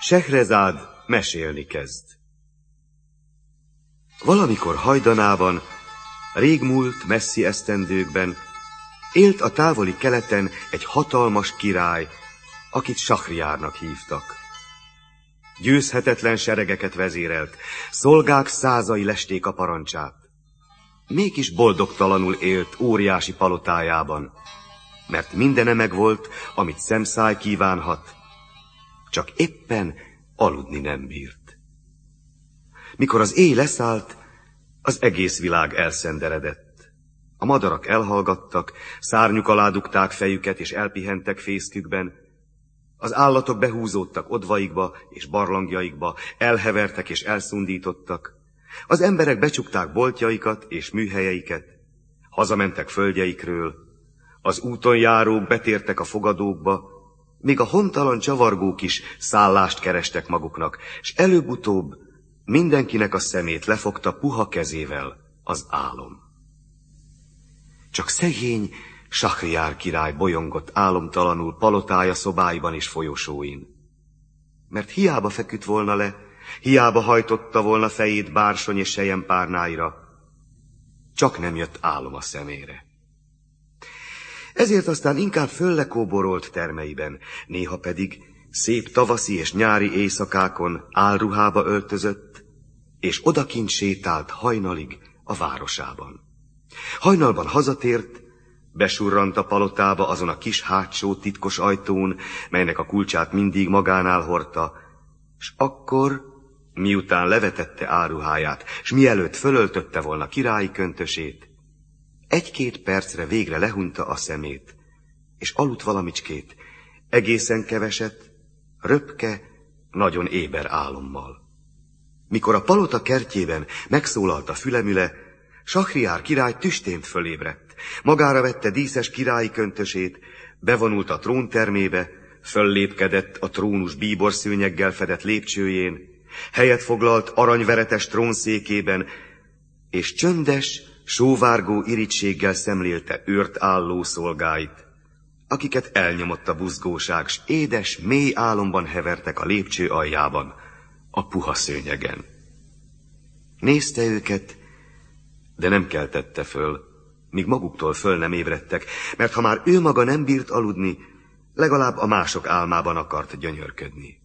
Sehrezád mesélni kezd. Valamikor hajdanában, régmúlt messzi esztendőkben élt a távoli keleten egy hatalmas király, akit Sahriárnak hívtak. Győzhetetlen seregeket vezérelt, szolgák százai lesték a parancsát. Mégis boldogtalanul élt óriási palotájában, mert mindene megvolt, amit szemszáj kívánhat, csak éppen aludni nem bírt. Mikor az éj leszállt, az egész világ elszenderedett. A madarak elhallgattak, szárnyuk alá dugták fejüket és elpihentek fészkükben. Az állatok behúzódtak odvaikba és barlangjaikba, elhevertek és elszundítottak. Az emberek becsukták boltjaikat és műhelyeiket, hazamentek földjeikről. Az úton járók betértek a fogadókba, míg a hontalan csavargók is szállást kerestek maguknak, s előbb-utóbb mindenkinek a szemét lefogta puha kezével az álom. Csak szegény Sahriár király bolyongott álomtalanul palotája szobáiban és folyosóin. Mert hiába feküdt volna le, hiába hajtotta volna fejét bársony és selyempárnáira, csak nem jött álom a szemére. Ezért aztán inkább föllekóborolt termeiben, néha pedig szép tavaszi és nyári éjszakákon álruhába öltözött, és odakint sétált hajnalig a városában. Hajnalban hazatért, besurrant a palotába azon a kis hátsó titkos ajtón, melynek a kulcsát mindig magánál hordta, s akkor, miután levetette áruháját, s mielőtt fölöltötte volna királyi köntösét, egy-két percre végre lehunta a szemét, és aludt valamicskét, egészen keveset, röpke, nagyon éber álommal. Mikor a palota kertjében megszólalt a fülemüle, Sahriár király tüstént fölébredt, magára vette díszes királyi köntösét, bevonult a tróntermébe, föllépkedett a trónus bíborszőnyeggel fedett lépcsőjén, helyet foglalt aranyveretes trónszékében, és csöndes, sóvárgó irítséggel szemlélte őrt álló szolgáit, akiket elnyomott a buzgóság, s édes, mély álomban hevertek a lépcső aljában, a puha szőnyegen. Nézte őket, de nem keltette föl, míg maguktól föl nem ébredtek, mert ha már ő maga nem bírt aludni, legalább a mások álmában akart gyönyörködni.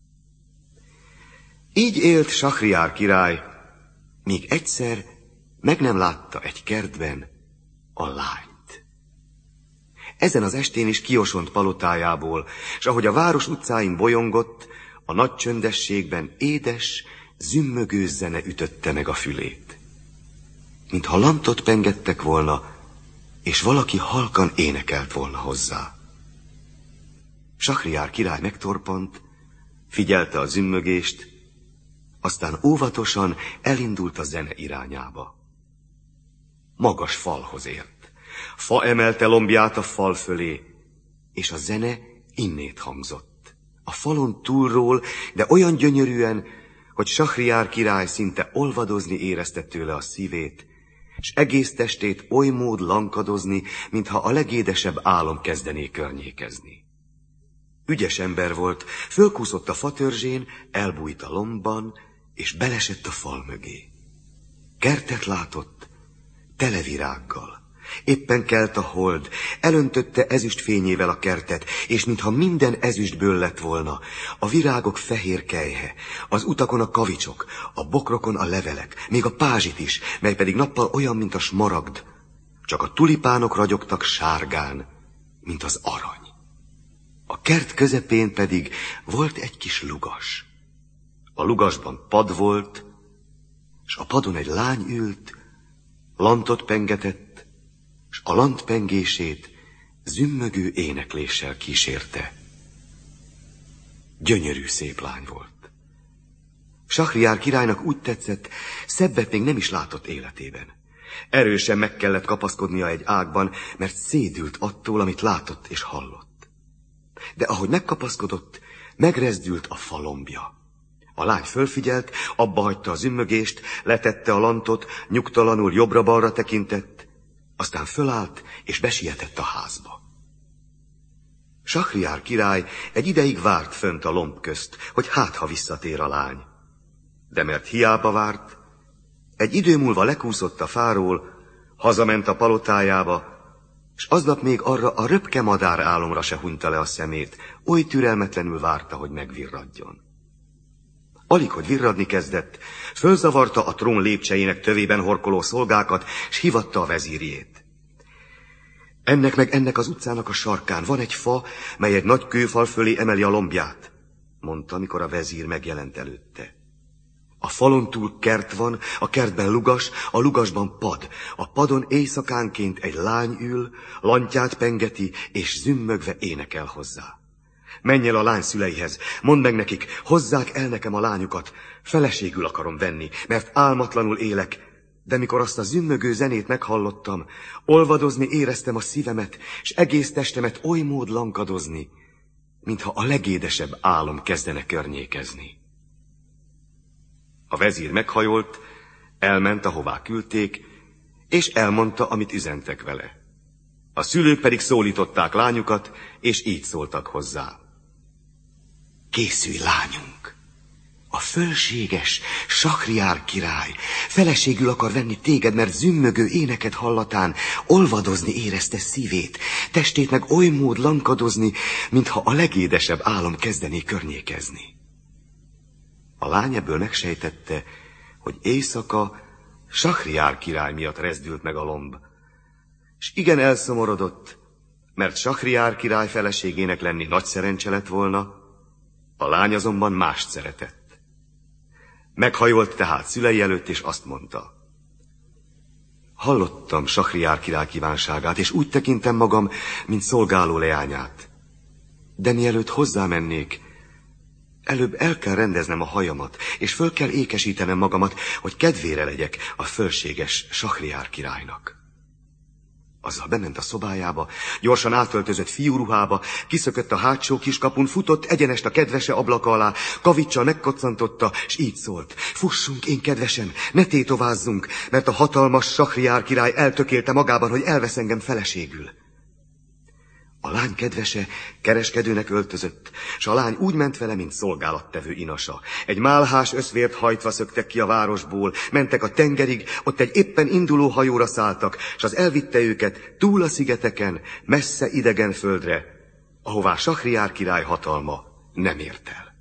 Így élt Sahriár király, míg egyszer meg nem látta egy kertben a lányt. Ezen az estén is kiosont palotájából, s ahogy a város utcáin bolyongott, a nagy csöndességben édes, zümmögő zene ütötte meg a fülét. Mintha lantot pengettek volna, és valaki halkan énekelt volna hozzá. Sahriár király megtorpant, figyelte a zümmögést, aztán óvatosan elindult a zene irányába. Magas falhoz ért. Fa emelte lombját a fal fölé, és a zene innét hangzott. A falon túlról, de olyan gyönyörűen, hogy Sahriár király szinte olvadozni érezte tőle a szívét, s egész testét oly mód lankadozni, mintha a legédesebb álom kezdené környékezni. Ügyes ember volt, fölkúszott a fatörzsén, elbújt a lombban, és belesett a fal mögé. Kertet látott, tele virággal. Éppen kelt a hold, elöntötte ezüst fényével a kertet, és mintha minden ezüstből lett volna, a virágok fehér kelyhe, az utakon a kavicsok, a bokrokon a levelek, még a pázsit is, mely pedig nappal olyan, mint a smaragd, csak a tulipánok ragyogtak sárgán, mint az arany. A kert közepén pedig volt egy kis lugas. A lugasban pad volt, s a padon egy lány ült, lantot pengetett, s a lant pengését zümmögő énekléssel kísérte. Gyönyörű szép lány volt. Sahriár királynak úgy tetszett, szebbet még nem is látott életében. Erősen meg kellett kapaszkodnia egy ágban, mert szédült attól, amit látott és hallott. De ahogy megkapaszkodott, megrezdült a falombja. A lány fölfigyelt, abba hagyta a zümmögést, letette a lantot, nyugtalanul jobbra-balra tekintett, aztán fölállt és besietett a házba. Sahriár király egy ideig várt fönt a lomb közt, hogy hát, ha visszatér a lány. De mert hiába várt, egy idő múlva lekúszott a fáról, hazament a palotájába, s aznap még arra a röpke madár álomra se hunyta le a szemét, oly türelmetlenül várta, hogy megvirradjon. Alig, hogy virradni kezdett, fölzavarta a trón lépcsejének tövében horkoló szolgákat, s hívatta a vezírjét. Ennek meg ennek az utcának a sarkán van egy fa, mely egy nagy kőfal fölé emeli a lombját, mondta, mikor a vezír megjelent előtte. A falon túl kert van, a kertben lugas, a lugasban pad. A padon éjszakánként egy lány ül, lantját pengeti, és zümmögve énekel hozzá. Menj el a lány szüleihez, mondd meg nekik, hozzák el nekem a lányukat, feleségül akarom venni, mert álmatlanul élek, de mikor azt a zümmögő zenét meghallottam, olvadozni éreztem a szívemet, s egész testemet oly mód lankadozni, mintha a legédesebb álom kezdene környékezni. A vezír meghajolt, elment, ahová küldték, és elmondta, amit üzentek vele. A szülők pedig szólították lányukat, és így szóltak hozzá. Készülj, lányunk! A fölséges Sahriár király feleségül akar venni téged, mert zümmögő éneket hallatán olvadozni érezte szívét, testét meg oly mód lankadozni, mintha a legédesebb álom kezdené környékezni. A lány ebből megsejtette, hogy éjszaka Sahriár király miatt rezdült meg a lomb, s igen elszomorodott, mert Sahriár király feleségének lenni nagy szerencse lett volna, a lány azonban mást szeretett. Meghajolt tehát szülei előtt, és azt mondta. Hallottam Sahriár király kívánságát, és úgy tekintem magam, mint szolgáló leányát. De mielőtt hozzámennék, előbb el kell rendeznem a hajamat, és föl kell ékesítenem magamat, hogy kedvére legyek a fölséges Sahriár királynak. Azzal bement a szobájába, gyorsan átöltözött fiúruhába, kiszökött a hátsó kiskapun, futott egyenest a kedvese ablaka alá, kavicsal megkoccantotta, s így szólt. Fussunk, én kedvesem, ne tétovázzunk, mert a hatalmas Sahriár király eltökélte magában, hogy elvesz engem feleségül. A lány kedvese kereskedőnek öltözött, s a lány úgy ment vele, mint szolgálattevő inasa. Egy málhás összvért hajtva szöktek ki a városból, mentek a tengerig, ott egy éppen induló hajóra szálltak, s az elvitte őket túl a szigeteken, messze idegen földre, ahová Sahriár király hatalma nem ért el.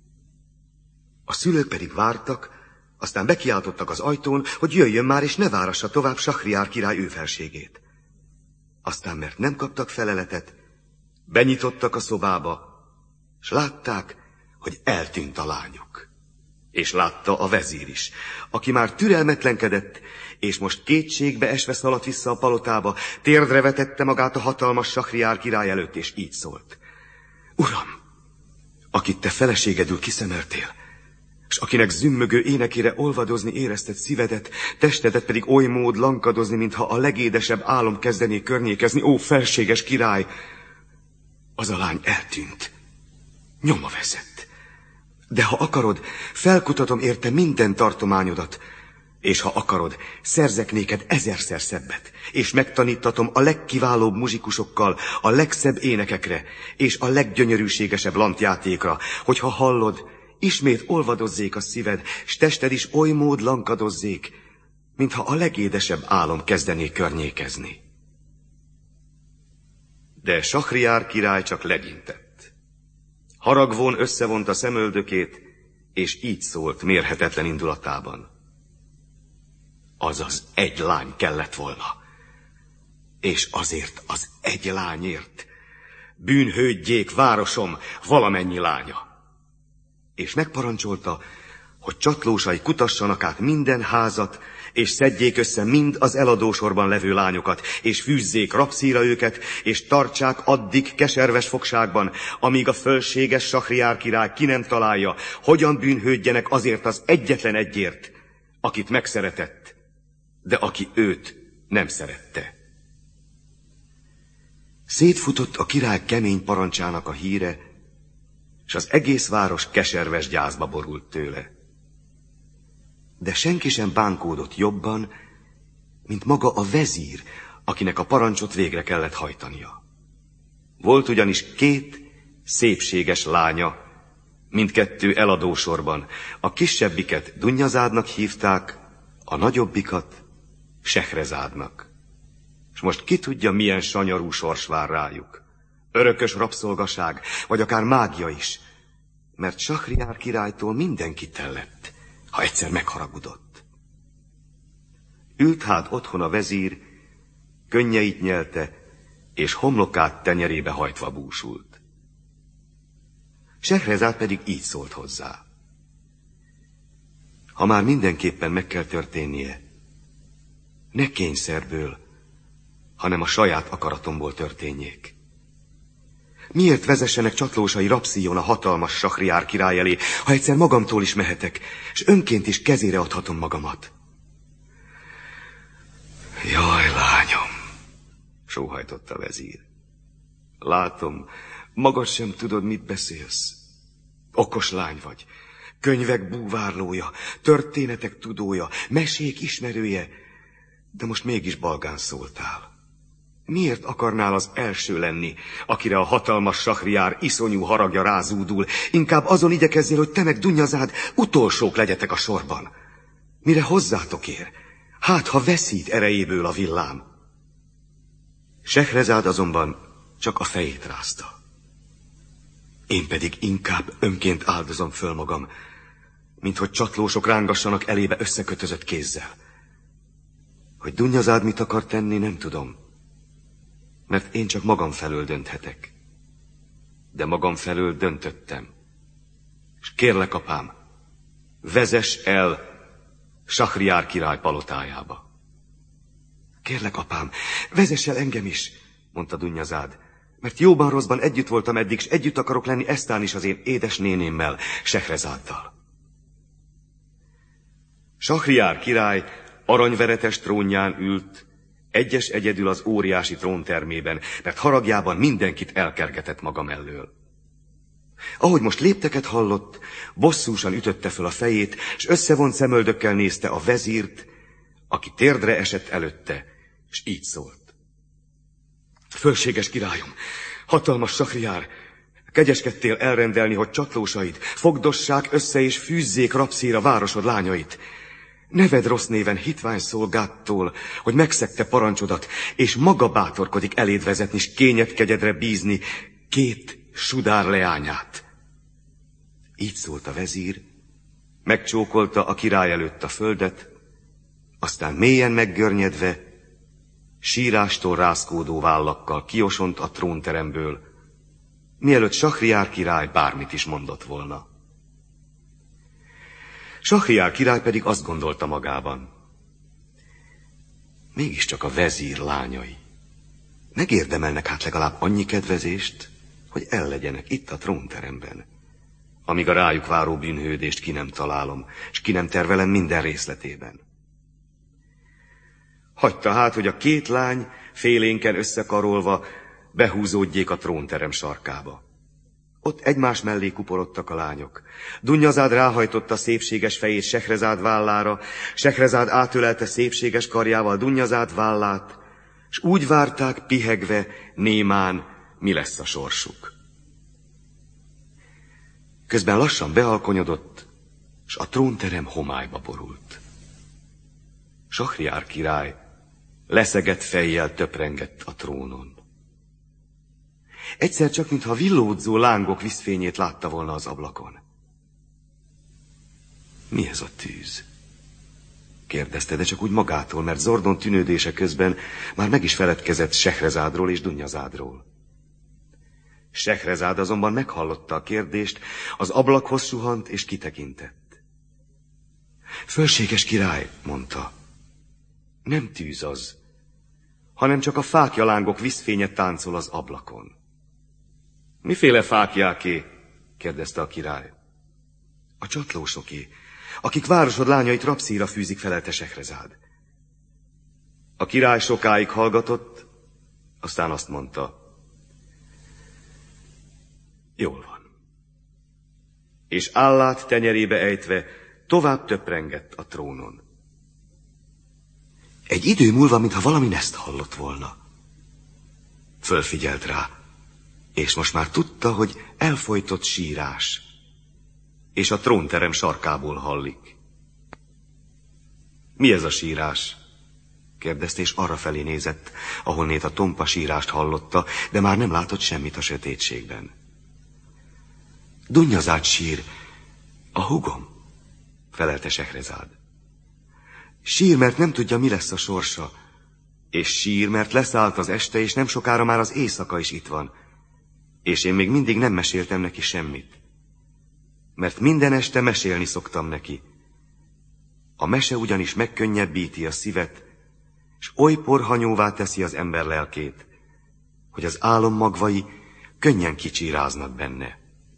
A szülők pedig vártak, aztán bekiáltottak az ajtón, hogy jöjjön már, és ne várassa tovább Sahriár király őfelségét. Aztán, mert nem kaptak feleletet, benyitottak a szobába, s látták, hogy eltűnt a lányuk. És látta a vezír is, aki már türelmetlenkedett, és most kétségbe esve szaladt vissza a palotába, térdre vetette magát a hatalmas Sahriár király előtt, és így szólt. Uram, akit te feleségedül kiszemeltél, s akinek zümmögő énekére olvadozni érezted szívedet, testedet pedig oly mód lankadozni, mintha a legédesebb álom kezdené környékezni, ó, felséges király! Az a lány eltűnt, nyoma veszett. De ha akarod, felkutatom érte minden tartományodat, és ha akarod, szerzek néked 1000-szer szebbet, és megtanítatom a legkiválóbb muzsikusokkal a legszebb énekekre, és a leggyönyörűségesebb lantjátékra, hogyha hallod, ismét olvadozzék a szíved, s tested is oly mód lankadozzék, mintha a legédesebb álom kezdené környékezni. De Sahriár király csak legyintett. Haragvón összevonta szemöldökét, és így szólt mérhetetlen indulatában. Azaz egy lány kellett volna, és azért az egy lányért bűnhődjék városom valamennyi lánya. És megparancsolta, hogy csatlósai kutassanak át minden házat, és szedjék össze mind az eladósorban levő lányokat, és fűzzék rabszíra őket, és tartsák addig keserves fogságban, amíg a fölséges Sahriár király ki nem találja, hogyan bűnhődjenek azért az egyetlen egyért, akit megszeretett, de aki őt nem szerette. Szétfutott a király kemény parancsának a híre, és az egész város keserves gyászba borult tőle. De senki sem bánkódott jobban, mint maga a vezír, akinek a parancsot végre kellett hajtania. Volt ugyanis 2 szépséges lánya, mindkettő eladósorban. A kisebbiket Dunnyazádnak hívták, a nagyobbikat Sehrezádnak. És most ki tudja, milyen sanyarú sors vár rájuk. Örökös rabszolgaság, vagy akár mágia is. Mert Sahriár királytól mindenki tellett, ha egyszer megharagudott. Ült hát otthon a vezír, könnyeit nyelte, és homlokát tenyerébe hajtva búsult. Sehrezád pedig így szólt hozzá. Ha már mindenképpen meg kell történnie, ne kényszerből, hanem a saját akaratomból történjék. Miért vezessenek csatlósai rabszíjon a hatalmas Sahriár király elé, ha egyszer magamtól is mehetek, és önként is kezére adhatom magamat? Jaj, lányom, sóhajtott a vezír. Látom, magad sem tudod, mit beszélsz. Okos lány vagy, könyvek búvárlója, történetek tudója, mesék ismerője, de most mégis balgán szóltál. Miért akarnál az első lenni, akire a hatalmas Sahriár iszonyú haragja rázúdul? Inkább azon igyekezzél, hogy te meg Dunnyazád utolsók legyetek a sorban. Mire hozzátok ér? Hát, ha veszít erejéből a villám. Sehrezád azonban csak a fejét rázta. Én pedig inkább önként áldozom föl magam, mint hogy csatlósok rángassanak elébe összekötözött kézzel. Hogy Dunnyazád mit akar tenni, nem tudom, mert én csak magam felől dönthetek. De magam felől döntöttem. És kérlek, apám, vezess el Sahriár király palotájába. Kérlek, apám, vezess el engem is, mondta Dunnyazád, mert jóban rosszban együtt voltam eddig, s együtt akarok lenni eztán is az én édes nénémmel, Sehrezáddal. Sahriár király aranyveretes trónján ült, egyes egyedül az óriási tróntermében, mert haragjában mindenkit elkergetett maga mellől. Ahogy most lépteket hallott, bosszúsan ütötte föl a fejét, s összevont szemöldökkel nézte a vezírt, aki térdre esett előtte, s így szólt. Fölséges királyom, hatalmas Sahriár, kegyeskedtél elrendelni, hogy csatlósaid fogdossák össze és fűzzék rabszíra városod lányait. Ne vedd rossz néven hitvány szolgától, hogy megszegte parancsodat, és maga bátorkodik eléd vezetni, s kényedkegyedre bízni 2 sudár leányát. Így szólt a vezír, megcsókolta a király előtt a földet, aztán mélyen meggörnyedve, sírástól rázkódó vállakkal kiosont a trónteremből, mielőtt Sahriár király bármit is mondott volna. Sahriár király pedig azt gondolta magában. Mégiscsak a vezír lányai. Megérdemelnek hát legalább annyi kedvezést, hogy ellegyenek itt a trónteremben, amíg a rájuk váró bűnhődést ki nem találom, és ki nem tervelem minden részletében. Hagyta hát, hogy a 2 lány félénken összekarolva behúzódjék a trónterem sarkába. Ott egymás mellé kuporodtak a lányok. Dunnyazád ráhajtotta szépséges fejét Sehrezád vállára, Sehrezád átölelte szépséges karjával Dunnyazád vállát, s úgy várták pihegve, némán, mi lesz a sorsuk. Közben lassan bealkonyodott, s a trónterem homályba borult. Sahriár király leszegett fejjel töprengett a trónon. Egyszer csak, mintha villódzó lángok vízfényét látta volna az ablakon. Mi ez a tűz? Kérdezte, de csak úgy magától, mert Zordon tűnődése közben már meg is feledkezett Sehrezádról és Dunnyazádról. Sehrezád azonban meghallotta a kérdést, az ablakhoz suhant és kitekintett. Fölséges király, mondta, nem tűz az, hanem csak a fákjalángok vízfénye táncol az ablakon. Miféle fákjáké? Kérdezte a király. A csatlósoké, akik városod lányait rabszíra fűzik, felelte Sehrezád. A király sokáig hallgatott, aztán azt mondta, jól van. És állát tenyerébe ejtve tovább töprengett a trónon. Egy idő múlva, mintha valami ezt hallott volna. Fölfigyelt rá. És most már tudta, hogy elfojtott sírás, és a trónterem sarkából hallik. Mi ez a sírás? Kérdezte, és arrafelé nézett, ahonnét a tompa sírást hallotta, de már nem látott semmit a sötétségben. Dunnyazát sír, a húgom, felelte Sehrezád. Sír, mert nem tudja, mi lesz a sorsa, és sír, mert leszállt az este, és nem sokára már az éjszaka is itt van, és én még mindig nem meséltem neki semmit, mert minden este mesélni szoktam neki. A mese ugyanis megkönnyebbíti a szívet, és oly porhanyóvá teszi az ember lelkét, hogy az álom magvai könnyen kicsíráznak benne.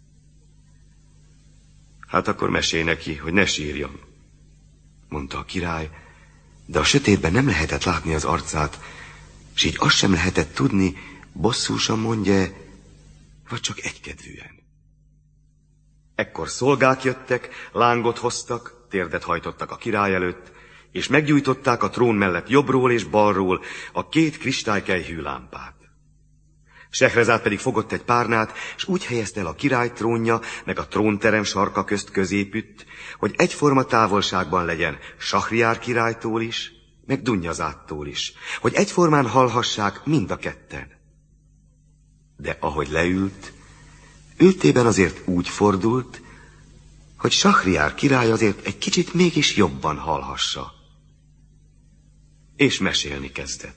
Hát akkor mesélj neki, hogy ne sírjon, mondta a király, de a sötétben nem lehetett látni az arcát, s így azt sem lehetett tudni, bosszúsan mondja, vagy csak egykedvűen. Ekkor szolgák jöttek, lángot hoztak, térdet hajtottak a király előtt, és meggyújtották a trón mellett jobbról és balról a 2 kristálykelyhű lámpát. Sehrezád pedig fogott egy párnát, és úgy helyezte el a király trónja, meg a trónterem sarka közt középütt, hogy egyforma távolságban legyen Sahriár királytól is, meg Dunnyazádtól is, hogy egyformán hallhassák mind a ketten. De ahogy leült, ültében azért úgy fordult, hogy Sahriár király azért egy kicsit mégis jobban hallhassa. És mesélni kezdett.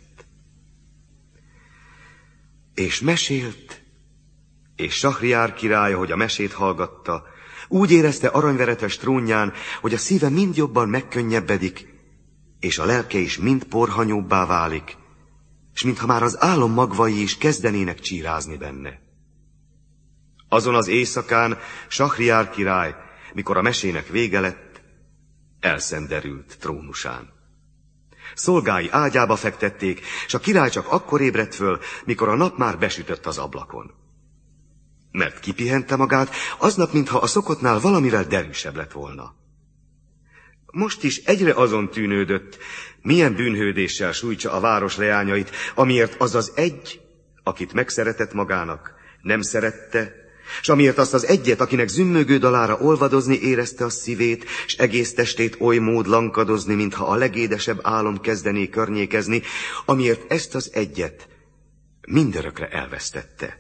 És mesélt, és Sahriár király, hogy a mesét hallgatta, úgy érezte aranyveretes trónján, hogy a szíve mind jobban megkönnyebbedik, és a lelke is mind porhanyóbbá válik, és mintha már az álom magvai is kezdenének csírázni benne. Azon az éjszakán Sahriár király, mikor a mesének vége lett, elszenderült trónusán. Szolgái ágyába fektették, és a király csak akkor ébredt föl, mikor a nap már besütött az ablakon. Mert kipihente magát, aznap, mintha a szokottnál valamivel derűsebb lett volna. Most is egyre azon tűnődött, milyen bűnhődéssel sújtsa a város leányait, amiért az az egy, akit megszeretett magának, nem szerette, s amiért azt az egyet, akinek zümmögő dalára olvadozni érezte a szívét, s egész testét oly mód lankadozni, mintha a legédesebb álom kezdené környékezni, amiért ezt az egyet mindörökre elvesztette.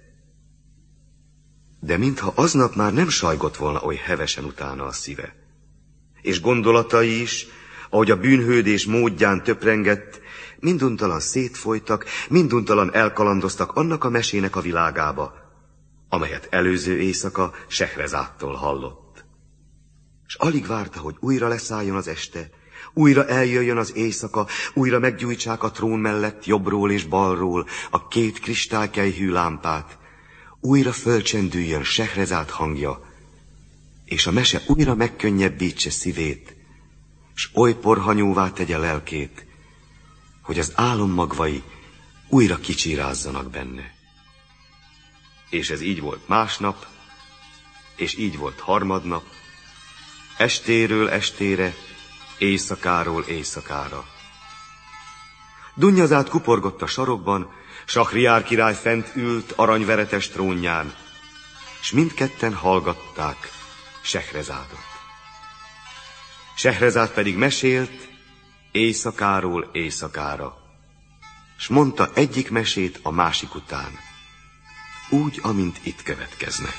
De mintha aznap már nem sajgott volna oly hevesen utána a szíve. És gondolatai is, ahogy a bűnhődés módján töprengett, minduntalan szétfolytak, minduntalan elkalandoztak annak a mesének a világába, amelyet előző éjszaka Sehrezádtól hallott. És alig várta, hogy újra leszálljon az este, újra eljöjjön az éjszaka, újra meggyújtsák a trón mellett jobbról és balról a 2 kristálykelyhű lámpát, újra fölcsendüljön Sehrezád hangja, és a mese újra megkönnyebbítse szívét, s oly porhanyóvá tegye lelkét, hogy az álom magvai újra kicsírázzanak benne. És ez így volt másnap, és így volt harmadnap, estéről estére, éjszakáról éjszakára. Dunnyazád kuporgott a sarokban, Sahriár király fent ült aranyveretes trónján, s mindketten hallgatták Sehrezádot. Sehrezád pedig mesélt éjszakáról éjszakára, s mondta egyik mesét a másik után, úgy, amint itt következnek.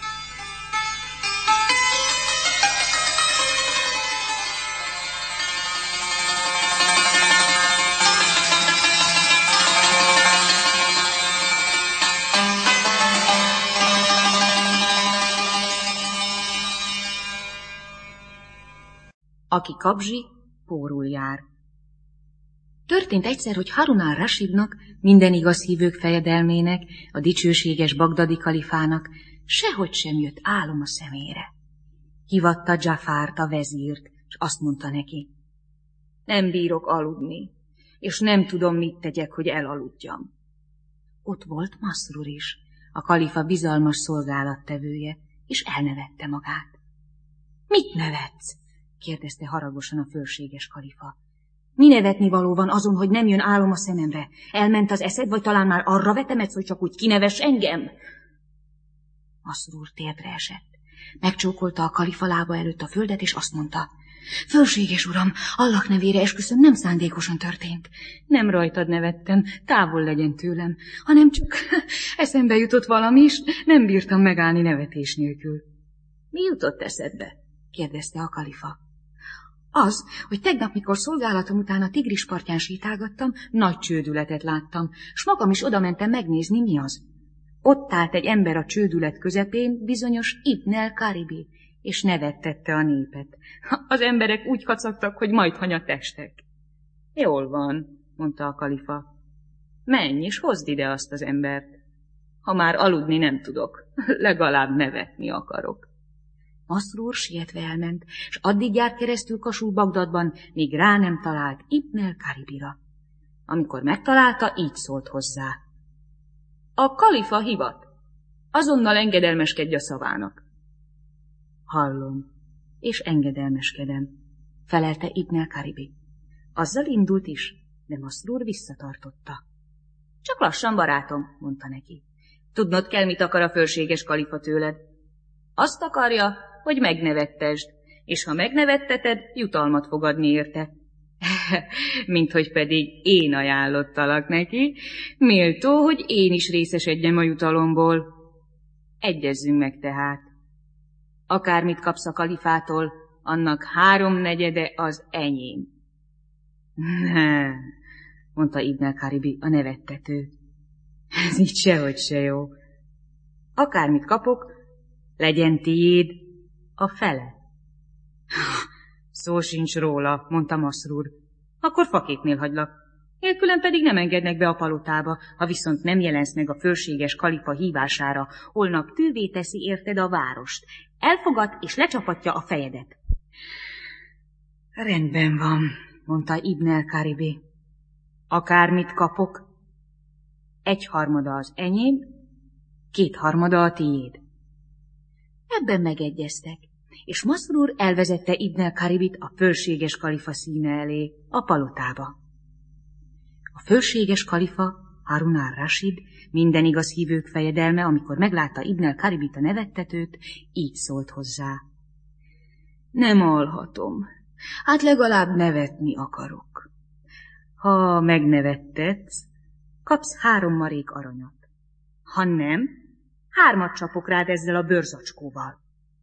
Aki kapzsi, pórul jár. Történt egyszer, hogy Harun al-Rasidnak, minden igaz hívők fejedelmének, a dicsőséges bagdadi kalifának sehogy sem jött álom a szemére. Hívatta Dzsafárt, a vezírt, és azt mondta neki: nem bírok aludni, és nem tudom, mit tegyek, hogy elaludjam. Ott volt Masrur is, a kalifa bizalmas szolgálattevője, és elnevette magát. Mit nevetsz? kérdezte haragosan a fölséges kalifa. Mi nevetni való van azon, hogy nem jön álom a szememre? Elment az eszed, vagy talán már arra vetemedsz, hogy csak úgy kineves engem? Masrúr térdre esett. Megcsókolta a kalifa lába előtt a földet, és azt mondta: Fölséges uram, Allah nevére esküszöm, nem szándékosan történt. Nem rajtad nevettem, távol legyen tőlem, hanem csak eszembe jutott valami is, nem bírtam megállni nevetés nélkül. Mi jutott eszedbe? kérdezte a kalifa. Az, hogy tegnap, mikor szolgálatom után a Tigris partján sétálgattam, nagy csődületet láttam, s magam is odamentem megnézni, mi az. Ott állt egy ember a csődület közepén, bizonyos Ibn el-Karibi, és nevettette a népet. Az emberek úgy kacagtak, hogy majd hanyatestek. Jól van, mondta a kalifa. Menj és hozd ide azt az embert. Ha már aludni nem tudok, legalább nevetni akarok. Masrúr sietve elment, s addig járt keresztül Kasul Bagdadban, míg rá nem talált Ibn el-Karibira. Amikor megtalálta, így szólt hozzá. A kalifa hivat. Azonnal engedelmeskedj a szavának. Hallom, és engedelmeskedem, felelte Ibn el-Karibi. Azzal indult is, de Masrúr visszatartotta. Csak lassan, barátom, mondta neki. Tudnod kell, mit akar a fölséges kalifa tőled. Azt akarja, hogy megnevettesd, és ha megnevetteted, jutalmat fog adni érte. Minthogy pedig én ajánlottalak neki, méltó, hogy én is részesedjem a jutalomból. Egyezzünk meg tehát. Akármit kapsz a kalifától, annak 3/4 az enyém. Nem, mondta Ibn el-Karibi, a nevettető. Ez így sehogy se jó. Akármit kapok, legyen tiéd a fele. Szó sincs róla, mondta Masrúr. Akkor faképnél hagylak. Nélkülem pedig nem engednek be a palotába, ha viszont nem jelensz meg a fölséges kalifa hívására, holnap tűvé teszi érted a várost. Elfogad és lecsapatja a fejedet. Rendben van, mondta Ibn el-Karibi. Akármit kapok, 1/3 az enyém, 2/3 a tiéd. Ebben megegyeztek, és Masrúr elvezette Ibn el-Karibit a fölséges kalifa színe elé, a palotába. A fölséges kalifa, Harun ar-Rasid, minden igaz hívők fejedelme, amikor meglátta Ibn el-Karibit, a nevettetőt, így szólt hozzá. Nem alhatom, hát legalább nevetni akarok. Ha megnevettetsz, kapsz 3 marék aranyat. Ha nem, 3 csapok rád ezzel a bőrzacskóval.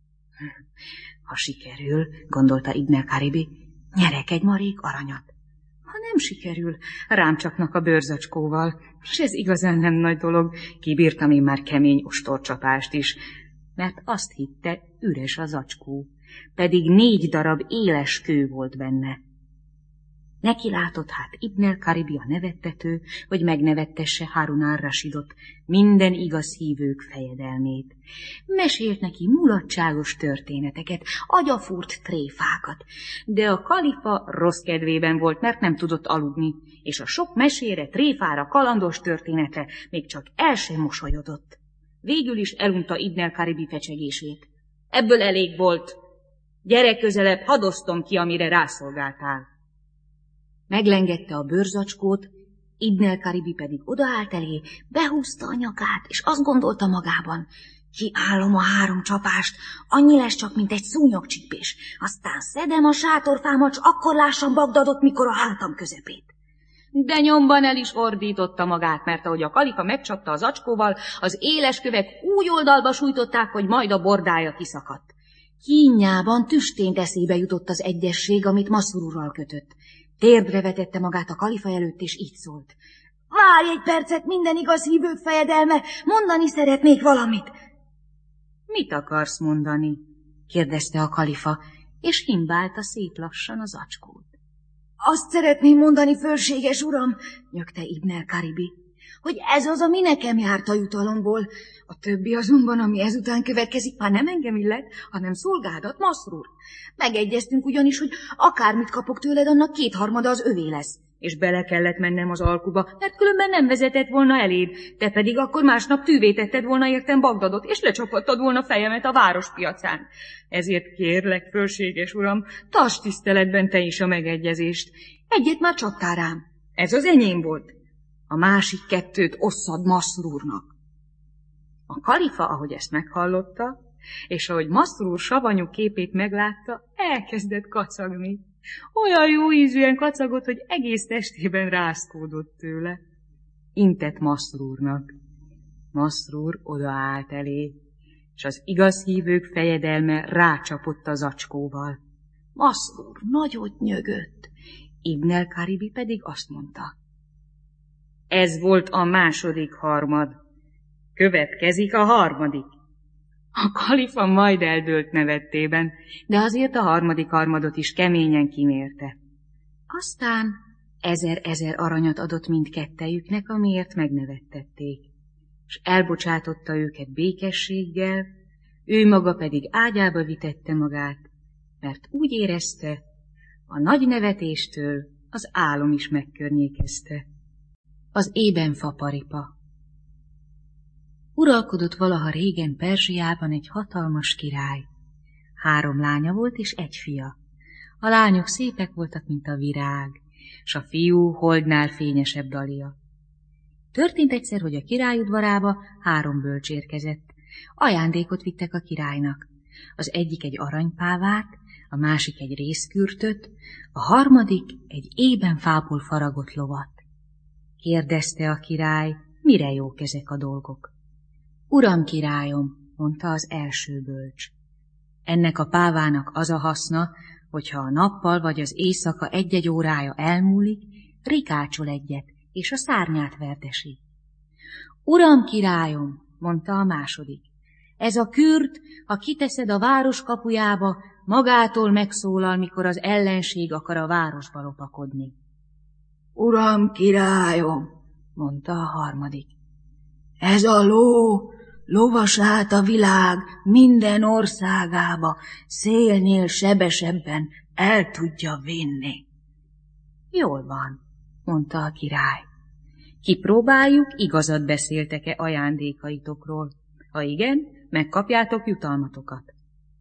Ha sikerül, gondolta Ibn el-Karibi, nyerek 1 marék aranyat. Ha nem sikerül, rám csapnak a bőrzacskóval, és ez igazán nem nagy dolog, kibírtam én már kemény ostorcsapást is, mert azt hitte, üres a zacskó, pedig 4 darab éles kő volt benne. Neki látott hát Ibn el-Karibi, a nevettető, hogy megnevettesse Harun ar-Rasidot, minden igaz hívők fejedelmét. Mesélt neki mulatságos történeteket, agyafúrt tréfákat, de a kalifa rossz kedvében volt, mert nem tudott aludni, és a sok mesére, tréfára, kalandos történetre még csak el sem mosolyodott. Végül is elunta Ibn el-Karibi fecsegését. Ebből elég volt. Gyere közelebb, hadd osztom ki, amire rászolgáltál. Meglengette a bőrzacskót, Ibn el-Karibi pedig odaállt elé, behúzta a nyakát, és azt gondolta magában, kiállom a 3 csapást, annyi lesz csak, mint egy szúnyogcsípés, aztán szedem a sátorfámat, s akkor lássam Bagdadot, mikor a hátam közepét. De nyomban el is ordította magát, mert ahogy a kalifa megcsapta az zacskóval, az éles kövek úgy oldalba sújtották, hogy majd a bordája kiszakadt. Kínjában tüstént eszébe jutott az egyesség, amit Masrúrral kötött. Térdre vetette magát a kalifa előtt, és így szólt. Várj egy percet, minden igaz hívők fejedelme, mondani szeretnék valamit. Mit akarsz mondani? kérdezte a kalifa, és himbálta szép lassan a zacskót. Azt szeretném mondani, fölséges uram, nyögte Ibn el-Karibi, hogy ez az, ami nekem járt a jutalomból. A többi azonban, ami ezután következik, már nem engem illet, hanem szolgádat, Masrúr. Megegyeztünk ugyanis, hogy akármit kapok tőled, annak 2/3 az övé lesz. És bele kellett mennem az alkuba, mert különben nem vezetett volna eléd, te pedig akkor másnap tűvé tetted volna értem Bagdadot, és lecsapattad volna fejemet a várospiacán. Ezért kérlek, fölséges uram, tartsd tiszteletben te is a megegyezést. Egyet már csaptál rám. Ez az enyém volt. A másik 2 osszad Masrúrnak. A kalifa, ahogy ezt meghallotta, és ahogy Masrúr savanyú képét meglátta, elkezdett kacagni. Olyan jó ízűen kacagott, hogy egész testében rázkódott tőle. Intett Masrúrnak. Masrúr odaállt elé, és az igaz hívők fejedelme rácsapott a zacskóval. Masrúr nagyot nyögött, Ibn el-Karibi pedig azt mondta: ez volt a második harmad, következik a harmadik. A kalifa majd eldőlt nevettében, de azért a harmadik harmadot is keményen kimérte. Aztán 1000 aranyat adott mindkettejüknek, amiért megnevettették, és elbocsátotta őket békességgel, ő maga pedig ágyába vitette magát, mert úgy érezte, a nagy nevetéstől az álom is megkörnyékezte. Az ébenfa paripa. Uralkodott valaha régen Perzsiában egy hatalmas király. 3 lánya volt és 1 fia. A lányok szépek voltak, mint a virág, s a fiú holdnál fényesebb dalia. Történt egyszer, hogy a király udvarába 3 bölcs érkezett. Ajándékot vittek a királynak. Az egyik egy aranypávát, a másik egy rézkürtöt, a harmadik egy ébenfából faragott lovat. Kérdezte a király, mire jók ezek a dolgok. Uram, királyom, mondta az első bölcs. Ennek a pávának az a haszna, hogyha a nappal vagy az éjszaka 1-1 órája elmúlik, rikácsol egyet, és a szárnyát verdesi. Uram, királyom, mondta a második, ez a kürt, ha kiteszed a város kapujába, magától megszólal, mikor az ellenség akar a városba lopakodni. Uram, királyom, mondta a harmadik, ez a ló lovasát a világ minden országába szélnél sebesebben el tudja vinni. Jól van, mondta a király. Kipróbáljuk, igazat beszéltek-e ajándékaitokról. Ha igen, megkapjátok jutalmatokat.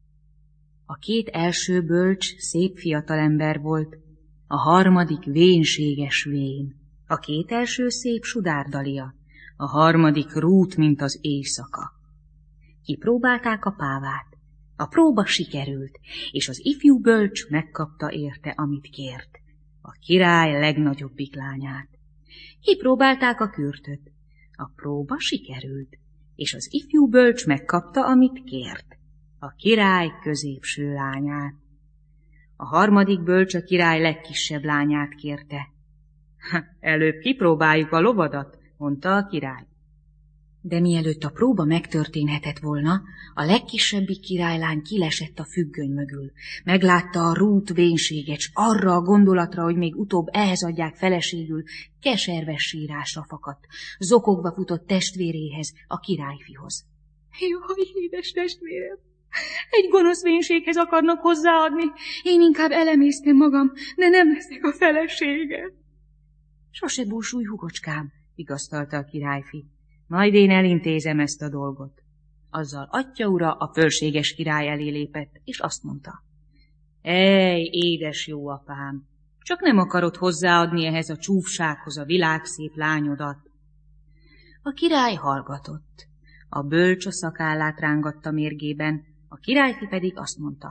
A 2 első bölcs szép fiatalember volt, a harmadik vénséges vén, a 2 első szép sudárdalia, a harmadik rút, mint az éjszaka. Kipróbálták a pávát. A próba sikerült, és az ifjú bölcs megkapta érte, amit kért, a király legnagyobbik lányát. Kipróbálták a kürtöt. A próba sikerült, és az ifjú bölcs megkapta, amit kért, a király középső lányát. A harmadik bölcs a király legkisebb lányát kérte. Előbb kipróbáljuk a lovadat, mondta a király. De mielőtt a próba megtörténhetett volna, a legkisebbik királylány kilesett a függöny mögül. Meglátta a rút vénséget, s arra a gondolatra, hogy még utóbb ehhez adják feleségül, keserves sírásra fakadt. Zokogva futott testvéréhez, a királyfihoz. Jaj, édes testvérem! Egy gonosz vénséghez akarnak hozzáadni. Én inkább elemésztem magam, de nem leszek a felesége. Sose búsulj, hugocskám, vigasztalta a királyfi. Majd én elintézem ezt a dolgot. Azzal atya ura a fölséges király elé lépett, és azt mondta. Ej, édes jó apám, csak nem akarod hozzáadni ehhez a csúfsághoz a világszép lányodat. A király hallgatott. A bölcs a szakállát rángatta mérgében, a királyfi pedig azt mondta.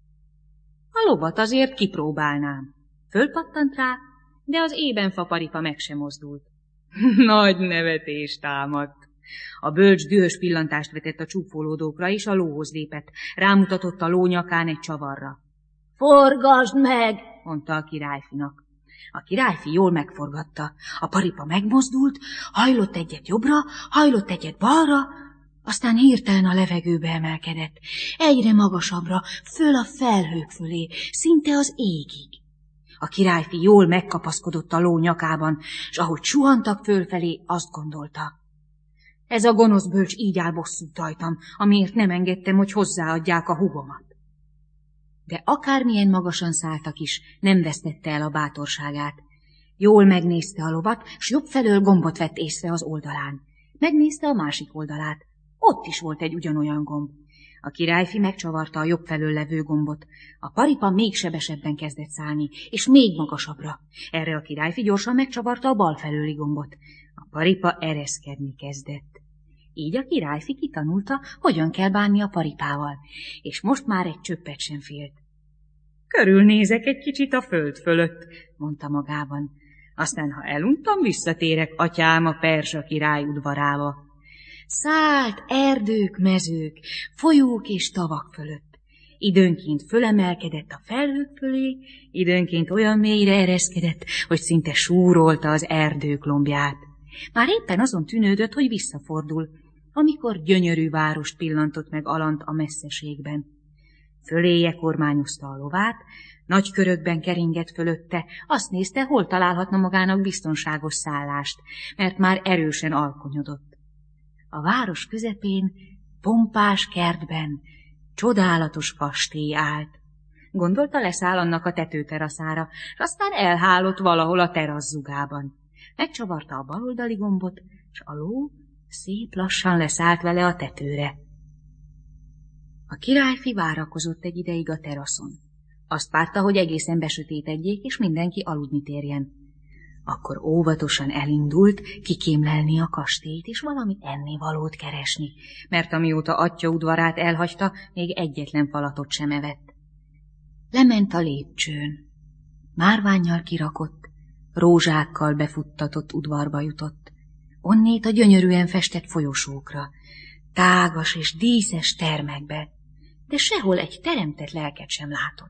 A lovat azért kipróbálnám. Fölpattant rá, de az ébenfa paripa meg sem mozdult. Nagy nevetés támadt. A bölcs dühös pillantást vetett a csúfolódókra, és a lóhoz lépett. Rámutatott a ló nyakán egy csavarra. Forgasd meg, mondta a királyfinak. A királyfi jól megforgatta. A paripa megmozdult, hajlott egyet jobbra, hajlott egyet balra, aztán hirtelen a levegőbe emelkedett. Egyre magasabbra, föl a felhők fölé, szinte az égig. A királyfi jól megkapaszkodott a ló nyakában, s ahogy suhantak fölfelé, azt gondolta. Ez a gonosz bölcs így áll bosszút rajtam, amiért nem engedtem, hogy hozzáadják a hugomat. De akármilyen magasan szálltak is, nem vesztette el a bátorságát. Jól megnézte a lovat, s jobb felől gombot vett észre az oldalán. Megnézte a másik oldalát. Ott is volt egy ugyanolyan gomb. A királyfi megcsavarta a jobb felől levő gombot. A paripa még sebesebben kezdett szállni, és még magasabbra. Erre a királyfi gyorsan megcsavarta a bal felőli gombot. A paripa ereszkedni kezdett. Így a királyfi kitanulta, hogyan kell bánni a paripával, és most már egy csöppet sem félt. Körülnézek egy kicsit a föld fölött, mondta magában. Aztán, ha eluntam, visszatérek atyám a perzsa király udvarába. Szállt erdők, mezők, folyók és tavak fölött. Időnként fölemelkedett a felhők fölé, időnként olyan mélyre ereszkedett, hogy szinte súrolta az erdők lombját. Már éppen azon tűnődött, hogy visszafordul, amikor gyönyörű várost pillantott meg alant a messzeségben. Föléje kormányozta a lovát, nagy körökben keringett fölötte, azt nézte, hol találhatna magának biztonságos szállást, mert már erősen alkonyodott. A város közepén, pompás kertben, csodálatos kastély állt. Gondolta, leszáll annak a tetőteraszára, s aztán elhálott valahol a terasszugában. Megcsavarta a baloldali gombot, s a ló szép lassan leszállt vele a tetőre. A királyfi várakozott egy ideig a teraszon. Azt várta, hogy egészen besötétedjék, és mindenki aludni térjen. Akkor óvatosan elindult kikémlelni a kastélyt, és valami ennivalót keresni, mert amióta atya udvarát elhagyta, még egyetlen falatot sem evett. Lement a lépcsőn. Márvánnyal kirakott, rózsákkal befuttatott udvarba jutott. Onnét a gyönyörűen festett folyosókra, tágas és díszes termekbe, de sehol egy teremtett lelket sem látott.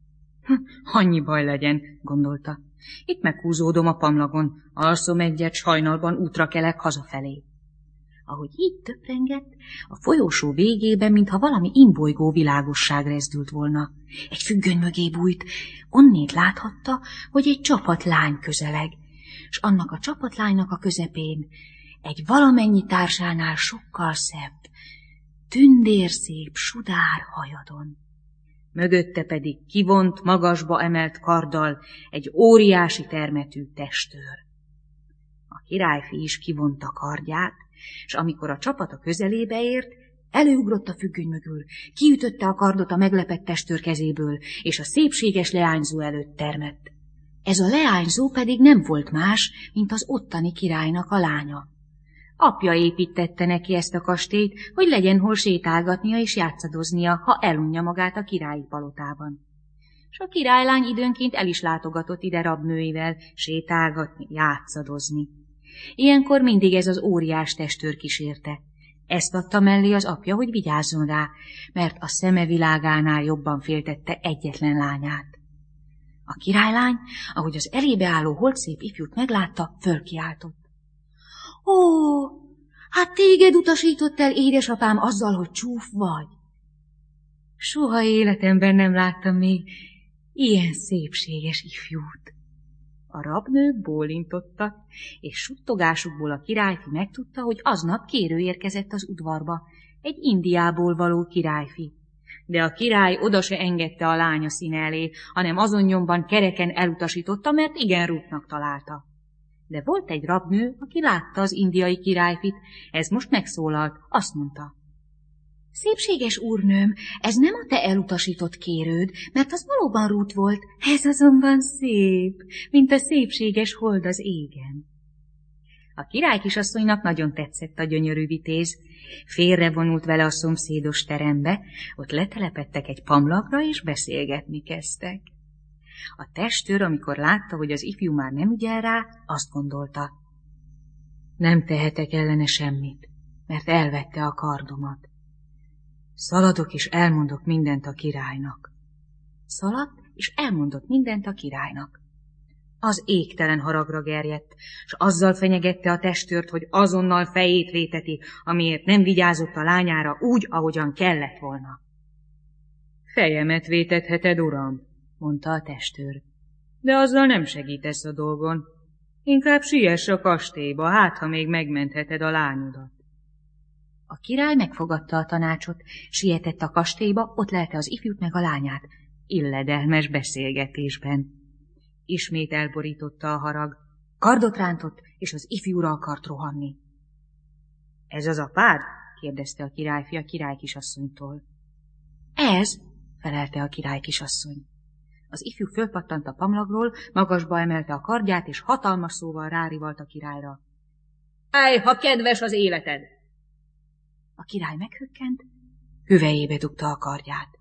Annyi baj legyen, gondolta. Itt meghúzódom a pamlagon, alszom egyet, s hajnalban útra kelek hazafelé. Ahogy így töprengett, a folyósó végében, mintha valami imbolygó világosság rezdült volna. Egy függöny mögé bújt, onnét láthatta, hogy egy csapatlány közeleg, s annak a csapatlánynak a közepén egy valamennyi társánál sokkal szebb, tündérszép sudár hajadon. Mögötte pedig kivont, magasba emelt karddal egy óriási termetű testőr. A királyfi is kivonta kardját, s amikor a csapata közelébe ért, előugrott a függöny mögül, kiütötte a kardot a meglepett testőr kezéből, és a szépséges leányzó előtt termett. Ez a leányzó pedig nem volt más, mint az ottani királynak a lánya. Apja építette neki ezt a kastélyt, hogy legyen hol sétálgatnia és játszadoznia, ha elunja magát a királyi palotában. S a királylány időnként el is látogatott ide rabnőivel sétálgatni, játszadozni. Ilyenkor mindig ez az óriás testőr kísérte. Ezt adta mellé az apja, hogy vigyázzon rá, mert a szeme világánál jobban féltette egyetlen lányát. A királylány, ahogy az elébe álló holdszép ifjút meglátta, fölkiáltott. Ó, hát téged utasított el édesapám azzal, hogy csúf vagy. Soha életemben nem láttam még ilyen szépséges ifjút. A rabnők bólintottak, és suttogásukból a királyfi megtudta, hogy aznap kérő érkezett az udvarba, egy Indiából való királyfi. De a király oda se engedte a lánya színe elé, hanem azon nyomban kereken elutasította, mert igen rútnak találta. De volt egy rabnő, aki látta az indiai királyfit, ez most megszólalt, azt mondta. Szépséges úrnőm, ez nem a te elutasított kérőd, mert az valóban rút volt, ez azonban szép, mint a szépséges hold az égen. A király kisasszonynak nagyon tetszett a gyönyörű vitéz, félrevonult vele a szomszédos terembe, ott letelepedtek egy pamlagra, és beszélgetni kezdtek. A testőr, amikor látta, hogy az ifjú már nem ügyel rá, azt gondolta. Nem tehetek ellene semmit, mert elvette a kardomat. Szaladok és elmondok mindent a királynak. Szaladt és elmondott mindent a királynak. Az égtelen haragra gerjedt, s azzal fenyegette a testőrt, hogy azonnal fejét véteti, amiért nem vigyázott a lányára úgy, ahogyan kellett volna. Fejemet vétetheted, uram, mondta a testőr, de azzal nem segítesz a dolgon. Inkább siess a kastélyba, hát ha még megmentheted a lányodat. A király megfogadta a tanácsot, sietett a kastélyba, ott lelte az ifjút meg a lányát, illedelmes beszélgetésben. Ismét elborította a harag, kardot rántott, és az ifjúra akart rohanni. Ez az apád? kérdezte a királyfi a királykisasszonytól. Ez, felelte a királykisasszony. Az ifjú fölpattant a pamlagról, magasba emelte a kardját, és hatalmas szóval rárivalt a királyra. Állj, ha kedves az életed! A király meghökkent, hüvelyébe dugta a kardját.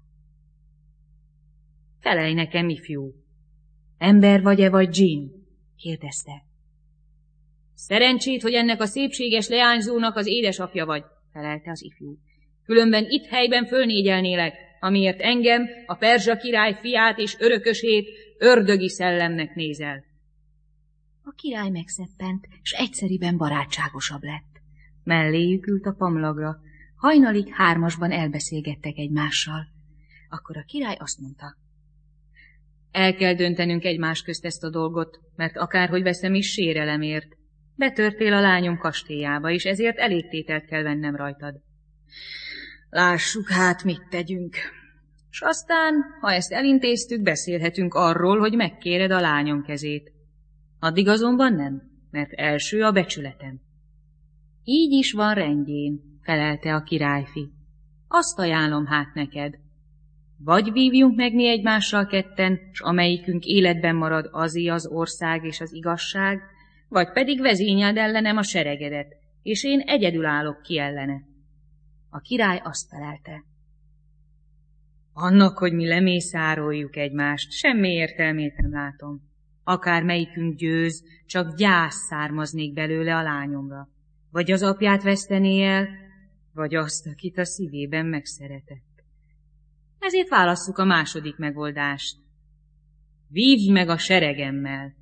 Felelj nekem, ifjú! Ember vagy-e, vagy dzsín? kérdezte. Szerencsét, hogy ennek a szépséges leányzónak az édesapja vagy, felelte az ifjú. Különben itt helyben fölnégyelnélek, amiért engem, a perzsa király fiát és örökösét ördögi szellemnek nézel. A király megszeppent, s egyszeriben barátságosabb lett. Melléjük ült a pamlagra, hajnalig hármasban elbeszélgettek egymással. Akkor a király azt mondta: el kell döntenünk egymás közt ezt a dolgot, mert akárhogy veszem is, sérelemért. Betörtél a lányom kastélyába, és ezért elégtételt kell vennem rajtad. Lássuk hát, mit tegyünk. S aztán, ha ezt elintéztük, beszélhetünk arról, hogy megkéred a lányom kezét. Addig azonban nem, mert első a becsületem. Így is van rendjén, felelte a királyfi. Azt ajánlom hát neked. Vagy vívjunk meg mi egymással ketten, s amelyikünk életben marad, azé az ország és az igazság, vagy pedig vezényeld ellenem a seregedet, és én egyedül állok ki ellene. A király azt felelte: annak, hogy mi lemészároljuk egymást, semmi értelmét nem látom. Akár melyikünk győz, csak gyász származnék belőle a lányomra. Vagy az apját vesztené el, vagy azt, akit a szívében megszeretett. Ezért válasszuk a második megoldást. Vívj meg a seregemmel.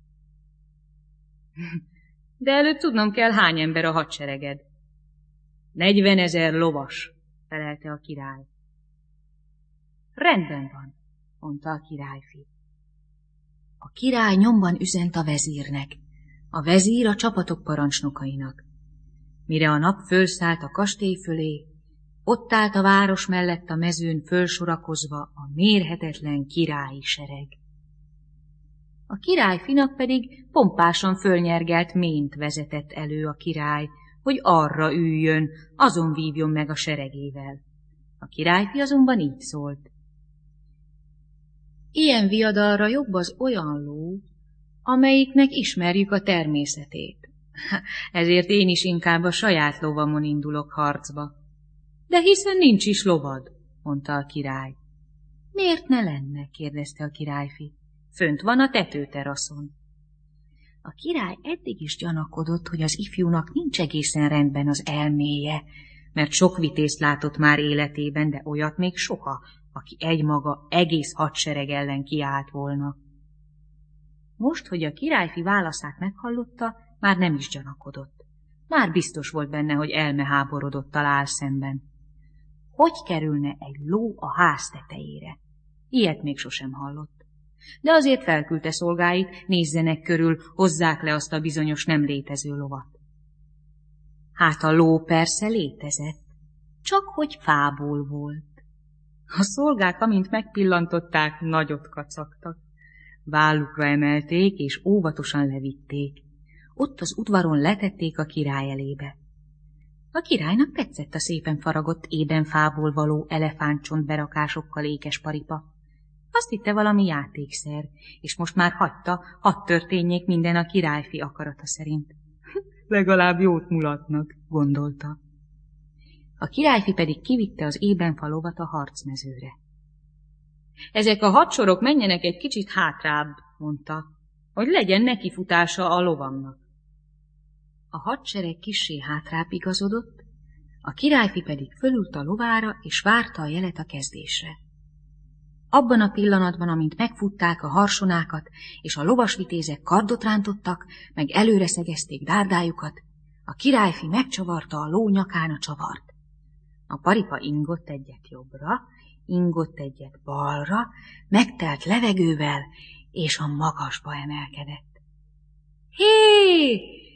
De előbb tudnom kell, hány ember a hadsereged. 40 000 lovas, felelte a király. Rendben van, mondta a királyfi. A király nyomban üzent a vezírnek, a vezír a csapatok parancsnokainak. Mire a nap fölszállt a kastély fölé, ott állt a város mellett a mezőn fölsorakozva a mérhetetlen királyi sereg. A királyfinak pedig pompásan fölnyergelt ményt vezetett elő a király, hogy arra üljön, azon vívjon meg a seregével. A királyfi azonban így szólt: ilyen viadalra jobb az olyan ló, amelyiknek ismerjük a természetét. Ezért én is inkább a saját lovamon indulok harcba. De hiszen nincs is lovad, mondta a király. Miért ne lenne? kérdezte a királyfi. Fönt van a tetőteraszon. A király eddig is gyanakodott, hogy az ifjúnak nincs egészen rendben az elméje, mert sok vitézt látott már életében, de olyat még soha, aki egymaga egész hadsereg ellen kiállt volna. Most, hogy a királyfi válaszát meghallotta, már nem is gyanakodott. Már biztos volt benne, hogy elmeháborodottal áll szemben. Hogy kerülne egy ló a ház tetejére? Ilyet még sosem hallott. De azért felküldte szolgáit, nézzenek körül, hozzák le azt a bizonyos nem létező lovat. Hát a ló persze létezett, csak hogy fából volt. A szolgák, amint megpillantották, nagyot kacagtak. Vállukra emelték, és óvatosan levitték. Ott az udvaron letették a király elébe. A királynak tetszett a szépen faragott ébenfából való elefántcsont berakásokkal ékes paripa. Azt hitte valami játékszer, és most már hagyta, hadd történjék minden a királyfi akarata szerint. Legalább jót mulatnak, gondolta. A királyfi pedig kivitte az ébenfa lovat a harcmezőre. Ezek a hadsorok menjenek egy kicsit hátrább, mondta, hogy legyen nekifutása a lovamnak. A hadsereg kissé hátrább igazodott, a királyfi pedig fölült a lovára, és várta a jelet a kezdésre. Abban a pillanatban, amint megfutták a harsonákat, és a lovasvitézek kardot rántottak, meg előre szegezték dárdájukat, a királyfi megcsavarta a ló nyakán a csavart. A paripa ingott egyet jobbra, ingott egyet balra, megtelt levegővel, és a magasba emelkedett. Hé!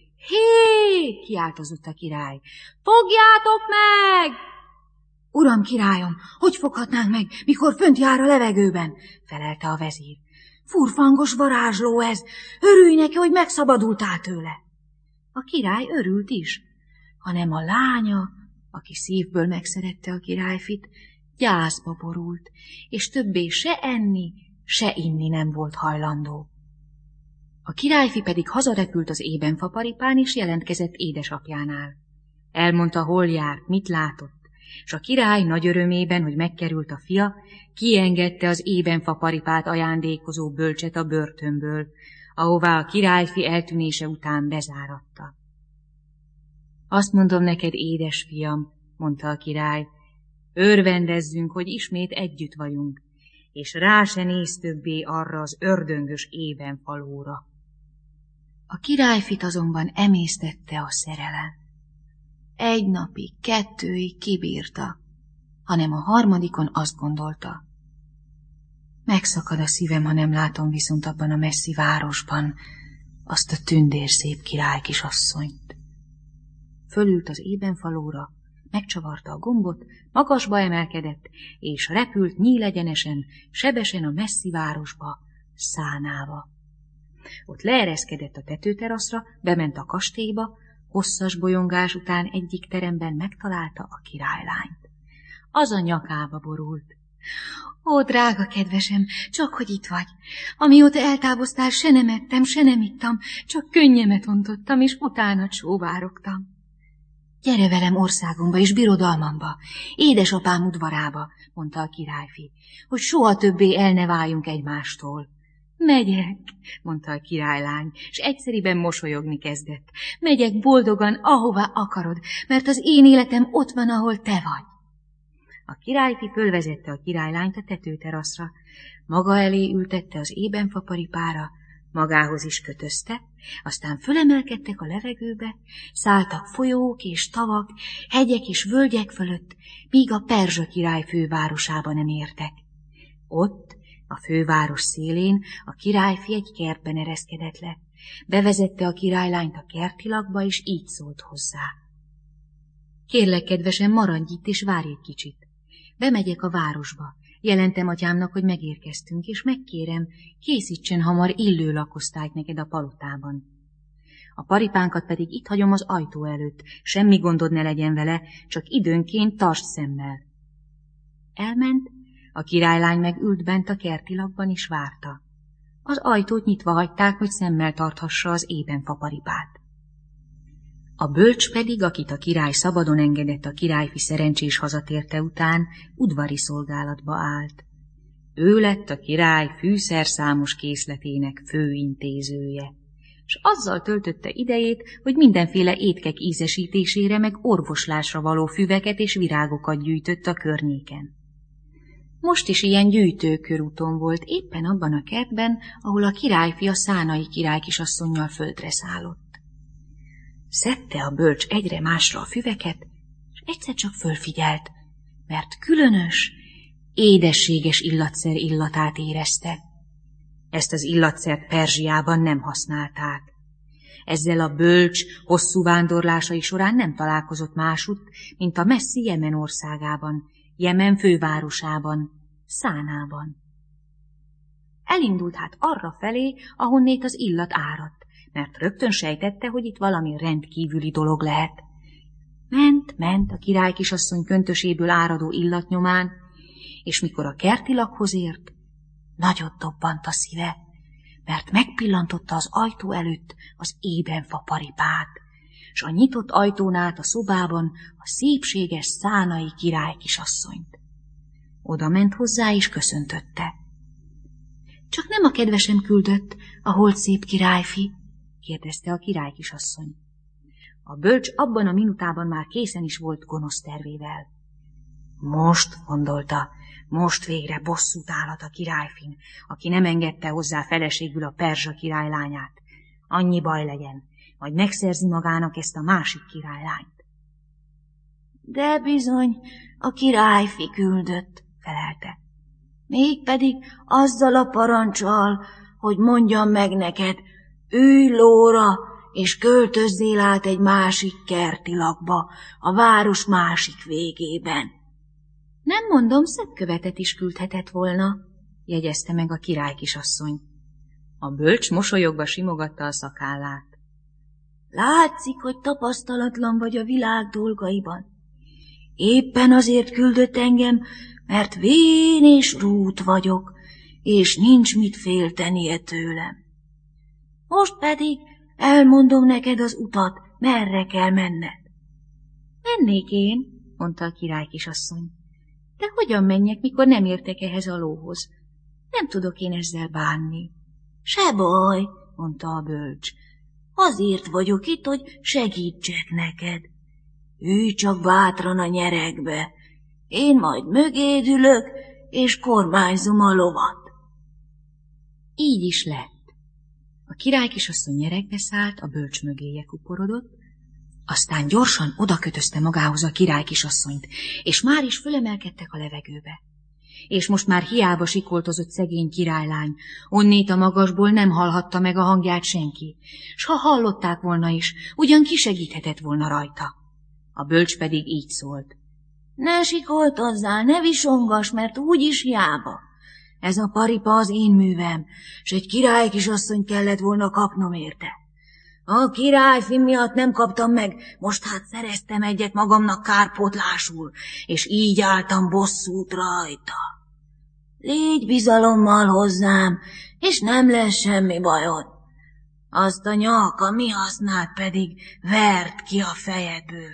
Hé! Kiáltozott a király. Fogjátok meg! Uram, királyom, hogy foghatnánk meg, mikor fönt jár a levegőben? Felelte a vezír. Furfangos varázsló ez, örülj neki, hogy megszabadultál tőle. A király örült is, hanem a lánya, aki szívből megszerette a királyfit, gyászba borult, és többé se enni, se inni nem volt hajlandó. A királyfi pedig hazarepült az ébenfa paripán, és jelentkezett édesapjánál. Elmondta, hol járt, mit látott, és a király nagy örömében, hogy megkerült a fia, kiengedte az ébenfa paripát ajándékozó bölcset a börtönből, ahová a királyfi eltűnése után bezáratta. Azt mondom neked, édes fiam, mondta a király, örvendezzünk, hogy ismét együtt vagyunk, és rá se néz többé arra az ördöngös ébenfalóra. A királyfit azonban emésztette a szerelem. Egy napig, 2-ig kibírta, hanem a harmadikon azt gondolta. Megszakad a szívem, ha nem látom viszont abban a messzi városban azt a tündérszép királykisasszonyt. Fölült az ébenfalóra, megcsavarta a gombot, magasba emelkedett, és repült nyílegyenesen, sebesen a messzi városba, Szánába. Ott leereszkedett a tetőteraszra, bement a kastélyba, hosszas bolyongás után egyik teremben megtalálta a királylányt. Az a nyakába borult. Ó, drága kedvesem, csak hogy itt vagy. Amióta eltávoztál, se nem ettem, se nem ittam, csak könnyemet ontottam, és utána csóvárogtam. Gyere velem országomba és birodalmamba, édesapám udvarába, mondta a királyfi, hogy soha többé el ne váljunk egymástól. Megyek, mondta a királylány, és egyszeriben mosolyogni kezdett. Megyek boldogan, ahová akarod, mert az én életem ott van, ahol te vagy. A királyfi fölvezette a királylányt a tetőteraszra, maga elé ültette az ébenfa paripára, magához is kötözte, aztán fölemelkedtek a levegőbe, szálltak folyók és tavak, hegyek és völgyek fölött, míg a perzsa király fővárosába nem értek. Ott, a főváros szélén a királyfi egy kertben ereszkedett le. Bevezette a királylányt a kertilakba, és így szólt hozzá. Kérlek, kedvesem, maradj itt, és várj egy kicsit. Bemegyek a városba. Jelentem atyámnak, hogy megérkeztünk, és megkérem, készítsen hamar illő lakosztályt neked a palotában. A paripánkat pedig itt hagyom az ajtó előtt, semmi gondod ne legyen vele, csak időnként tartsd szemmel. Elment, a királylány meg ült bent a kertilakban, és várta. Az ajtót nyitva hagyták, hogy szemmel tarthassa az ébenfa paripát. A bölcs pedig, akit a király szabadon engedett a királyfi szerencsés hazatérte után, udvari szolgálatba állt. Ő lett a király fűszerszámos készletének főintézője, és azzal töltötte idejét, hogy mindenféle étkek ízesítésére meg orvoslásra való füveket és virágokat gyűjtött a környéken. Most is ilyen gyűjtőkörúton volt, éppen abban a kertben, ahol a királyfi a szánai királykisasszonnyal földre szállott. Szedte a bölcs egyre másra a füveket, és egyszer csak fölfigyelt, mert különös, édességes illatszer illatát érezte. Ezt az illatszert Perzsiában nem használták. Ezzel a bölcs hosszú vándorlásai során nem találkozott másutt, mint a messzi Jemen országában, Jemen fővárosában, Szánában. Elindult hát arra felé, ahonnét az illat áradt, mert rögtön sejtette, hogy itt valami rendkívüli dolog lehet. Ment a királykisasszony köntöséből áradó illatnyomán, és mikor a kertilakhoz ért, nagyot dobbant a szíve, mert megpillantotta az ajtó előtt az ébenfa paripát, s a nyitott ajtón át a szobában a szépséges szánai királykisasszonyt. Oda ment hozzá, és köszöntötte. Csak nem a kedvesem küldött, a holt szép királyfi? kérdezte a királykisasszony. A bölcs abban a minutában már készen is volt gonosz tervével. Most, gondolta, most végre bosszút állhat a királyfin, aki nem engedte hozzá feleségül a perzsa királylányát. Annyi baj legyen, majd megszerzi magának ezt a másik királylányt. De bizony, a királyfi küldött, felelte. Mégpedig azzal a paranccsal, hogy mondjam meg neked, ülj lóra, és költözzél át egy másik kertilakba, a város másik végében. Nem mondom, szebb követet is küldhetett volna, jegyezte meg a királykisasszony. A bölcs mosolyogva simogatta a szakállát. Látszik, hogy tapasztalatlan vagy a világ dolgaiban. Éppen azért küldött engem, mert vén és rút vagyok, és nincs mit féltenie tőlem. Most pedig elmondom neked az utat, merre kell menned. Mennék én, mondta a király kisasszony. De hogyan menjek, mikor nem értek ehhez a lóhoz? Nem tudok én ezzel bánni. Se baj, mondta a bölcs. Azért vagyok itt, hogy segítsek neked. Ülj csak bátran a nyeregbe. Én majd mögéd ülök, és kormányzom a lovat. Így is lett. A király kisasszony nyeregbe szállt, a bölcs mögéje kuporodott, aztán gyorsan odakötözte magához a király kisasszonyt, és már is fölemelkedtek a levegőbe. És most már hiába sikoltozott szegény királylány, onnét a magasból nem hallhatta meg a hangját senki, s ha hallották volna is, ugyan kisegíthetett volna rajta. A bölcs pedig így szólt. Ne sikoltozzál, ne visongass, mert úgyis hiába. Ez a paripa az én művem, s egy király kisasszonyt kellett volna kapnom érte. A királyfi miatt nem kaptam meg, most hát szereztem egyet magamnak kárpótlásul, és így álltam bosszút rajta. Légy bizalommal hozzám, és nem lesz semmi bajod. Azt a nyalka mi hasznát pedig vert ki a fejedből.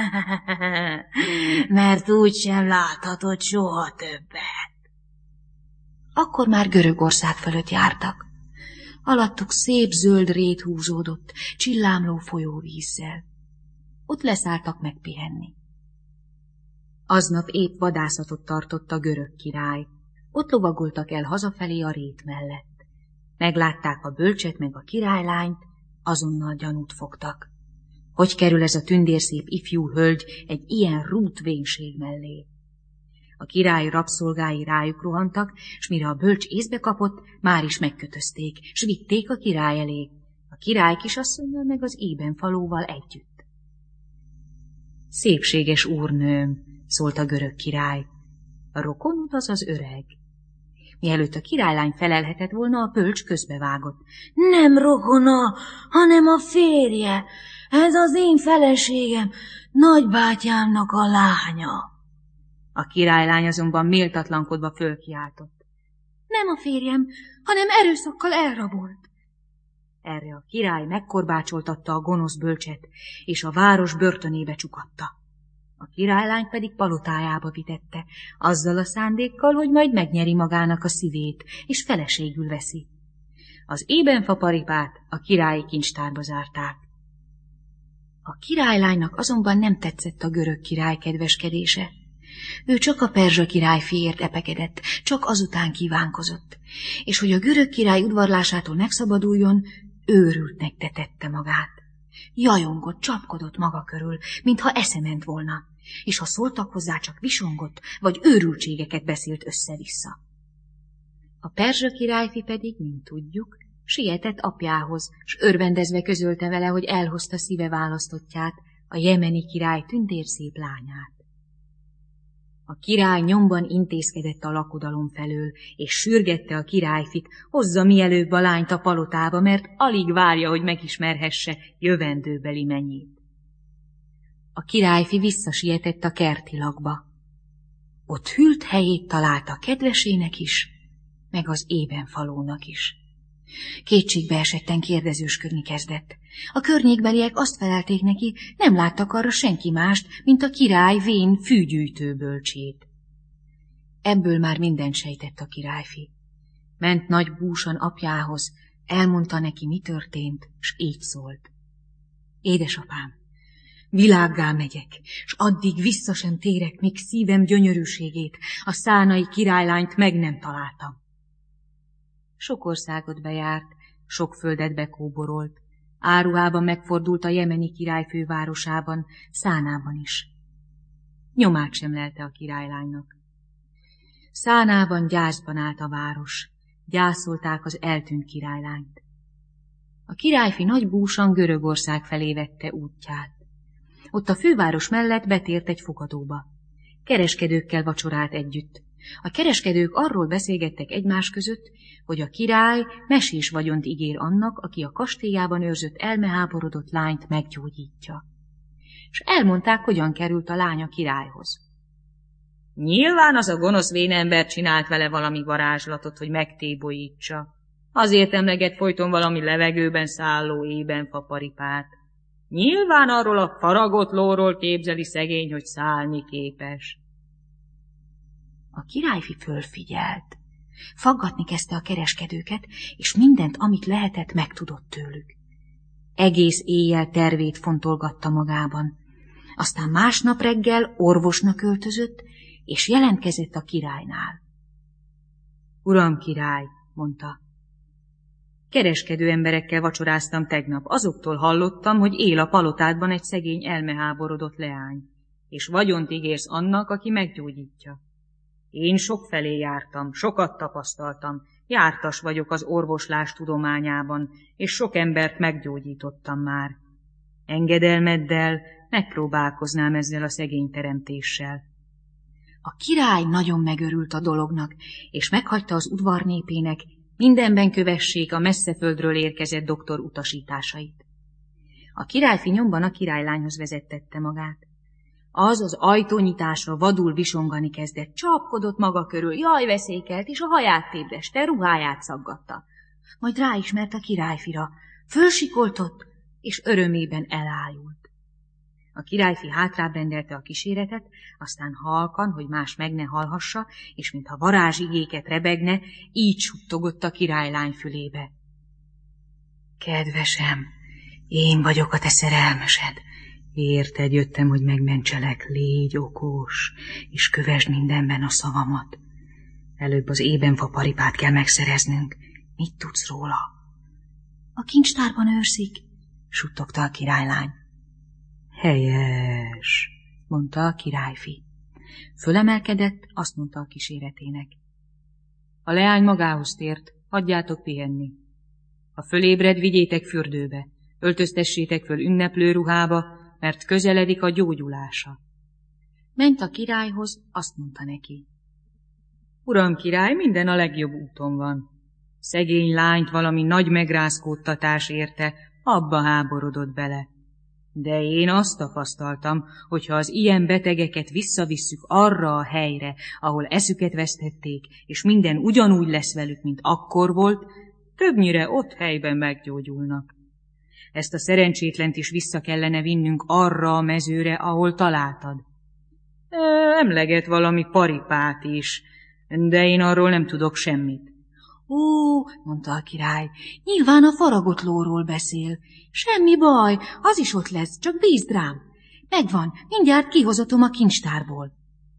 Mert úgysem láthatod soha többet. Akkor már Görögország fölött jártak. Alattuk szép zöld rét húzódott, csillámló folyóvízzel. Ott leszálltak megpihenni. Aznap épp vadászatot tartott a görög király. Ott lovagoltak el hazafelé a rét mellett. Meglátták a bölcset meg a királylányt, azonnal gyanút fogtak. Hogy kerül ez a tündérszép ifjú hölgy egy ilyen rút vénség mellé? A király rabszolgái rájuk rohantak, s mire a bölcs észbe kapott, már is megkötözték, s vitték a király elé, a király kisasszonnyal meg az ébenfalóval együtt. Szépséges úrnőm, szólt a görög király, a rokonod az az öreg. Mielőtt a királylány felelhetett volna, a bölcs közbevágott. Nem rokona, hanem a férje, ez az én feleségem, nagybátyámnak a lánya. A királylány azonban méltatlankodva fölkiáltott. Nem a férjem, hanem erőszakkal elrabolt. Erre a király megkorbácsoltatta a gonosz bölcset, és a város börtönébe csukatta. A királylány pedig palotájába vitette, azzal a szándékkal, hogy majd megnyeri magának a szívét, és feleségül veszi. Az ébenfa paripát a királyi kincstárba zárták. A királylánynak azonban nem tetszett a görög király kedveskedése. Ő csak a perzsa király fiért epekedett, csak azután kívánkozott, és hogy a görög király udvarlásától megszabaduljon, őrültnek tetette magát. Jajongott, csapkodott maga körül, mintha eszement volna, és ha szóltak hozzá, csak visongott, vagy őrültségeket beszélt össze-vissza. A perzsa királyfi pedig, mint tudjuk, sietett apjához, s örvendezve közölte vele, hogy elhozta szíve választottját, a jemeni király tündérszép lányát. A király nyomban intézkedett a lakodalom felől, és sürgette a királyfit, hozza mielőbb a lányt a palotába, mert alig várja, hogy megismerhesse jövendőbeli mennyét. A királyfi visszasietett a kertilakba. Ott hűlt helyét találta kedvesének is, meg az ébenfalónak is. Kétségbe esetten kérdezősködni kezdett. A környékbeliek azt felelték neki, nem láttak arra senki mást, mint a király vén fűgyűjtő bölcsét. Ebből már mindent sejtett a királyfi. Ment nagy búsan apjához, elmondta neki, mi történt, s így szólt. Édesapám, világgá megyek, s addig vissza sem térek, míg szívem gyönyörűségét, a szánai királylányt meg nem találtam. Sok országot bejárt, sok földet bekóborolt, áruhában megfordult a jemeni király fővárosában, Szánában is. Nyomát sem lelte a királylánynak. Szánában gyászban állt a város, gyászolták az eltűnt királylányt. A királyfi nagy búsan Görögország felé vette útját. Ott a főváros mellett betért egy fogadóba. Kereskedőkkel vacsorált együtt. A kereskedők arról beszélgettek egymás között, hogy a király mesés vagyont ígér annak, aki a kastélyában őrzött elmeháborodott lányt meggyógyítja. És elmondták, hogyan került a lány a királyhoz. Nyilván az a gonosz vénember csinált vele valami varázslatot, hogy megtébolyítsa. Azért emleget folyton valami levegőben szálló ébenfa paripát. Nyilván arról a faragott lóról képzeli szegény, hogy szállni képes. A királyfi fölfigyelt. Faggatni kezdte a kereskedőket, és mindent, amit lehetett, megtudott tőlük. Egész éjjel tervét fontolgatta magában. Aztán másnap reggel orvosnak öltözött, és jelentkezett a királynál. Uram király, mondta, kereskedő emberekkel vacsoráztam tegnap. Azoktól hallottam, hogy él a palotádban egy szegény elmeháborodott leány, és vagyont ígérsz annak, aki meggyógyítja. Én sokfelé jártam, sokat tapasztaltam, jártas vagyok az orvoslás tudományában, és sok embert meggyógyítottam már. Engedelmeddel megpróbálkoznám ezzel a szegény teremtéssel. A király nagyon megörült a dolognak, és meghagyta az udvar népének, mindenben kövessék a messzeföldről érkezett doktor utasításait. A királyfi nyomban a királylányhoz vezettette magát. Az ajtónyitásra vadul visongani kezdett, csapkodott maga körül, jaj veszékelt, és a haját tépdeste, ruháját szaggatta. Majd ráismert a királyfira, fölsikoltott, és örömében elájult. A királyfi hátrább rendelte a kíséretet, aztán halkan, hogy más meg ne hallhassa, és mintha varázsigéket rebegne, így suttogott a királylány fülébe. Kedvesem, én vagyok a te szerelmesed. Érted jöttem, hogy megmentselek, légy okos, és kövesd mindenben a szavamat. Előbb az ébenfa paripát kell megszereznünk. Mit tudsz róla? A kincstárban őrszik, suttogta a királylány. Helyes, mondta a királyfi. Fölemelkedett, azt mondta a kíséretének. A leány magához tért, hagyjátok pihenni. Ha fölébred, vigyétek fürdőbe, öltöztessétek föl ünneplő ruhába, mert közeledik a gyógyulása. Ment a királyhoz, azt mondta neki. Uram király, minden a legjobb úton van. Szegény lányt valami nagy megrázkódtatás érte, abba háborodott bele. De én azt tapasztaltam, hogy ha az ilyen betegeket visszavisszük arra a helyre, ahol eszüket vesztették, és minden ugyanúgy lesz velük, mint akkor volt, többnyire ott helyben meggyógyulnak. Ezt a szerencsétlent is vissza kellene vinnünk arra a mezőre, ahol találtad. Emleget valami paripát is, de én arról nem tudok semmit. Ó, mondta a király, nyilván a faragott lóról beszél. Semmi baj, az is ott lesz, csak bízd rám. Megvan, mindjárt kihozatom a kincstárból.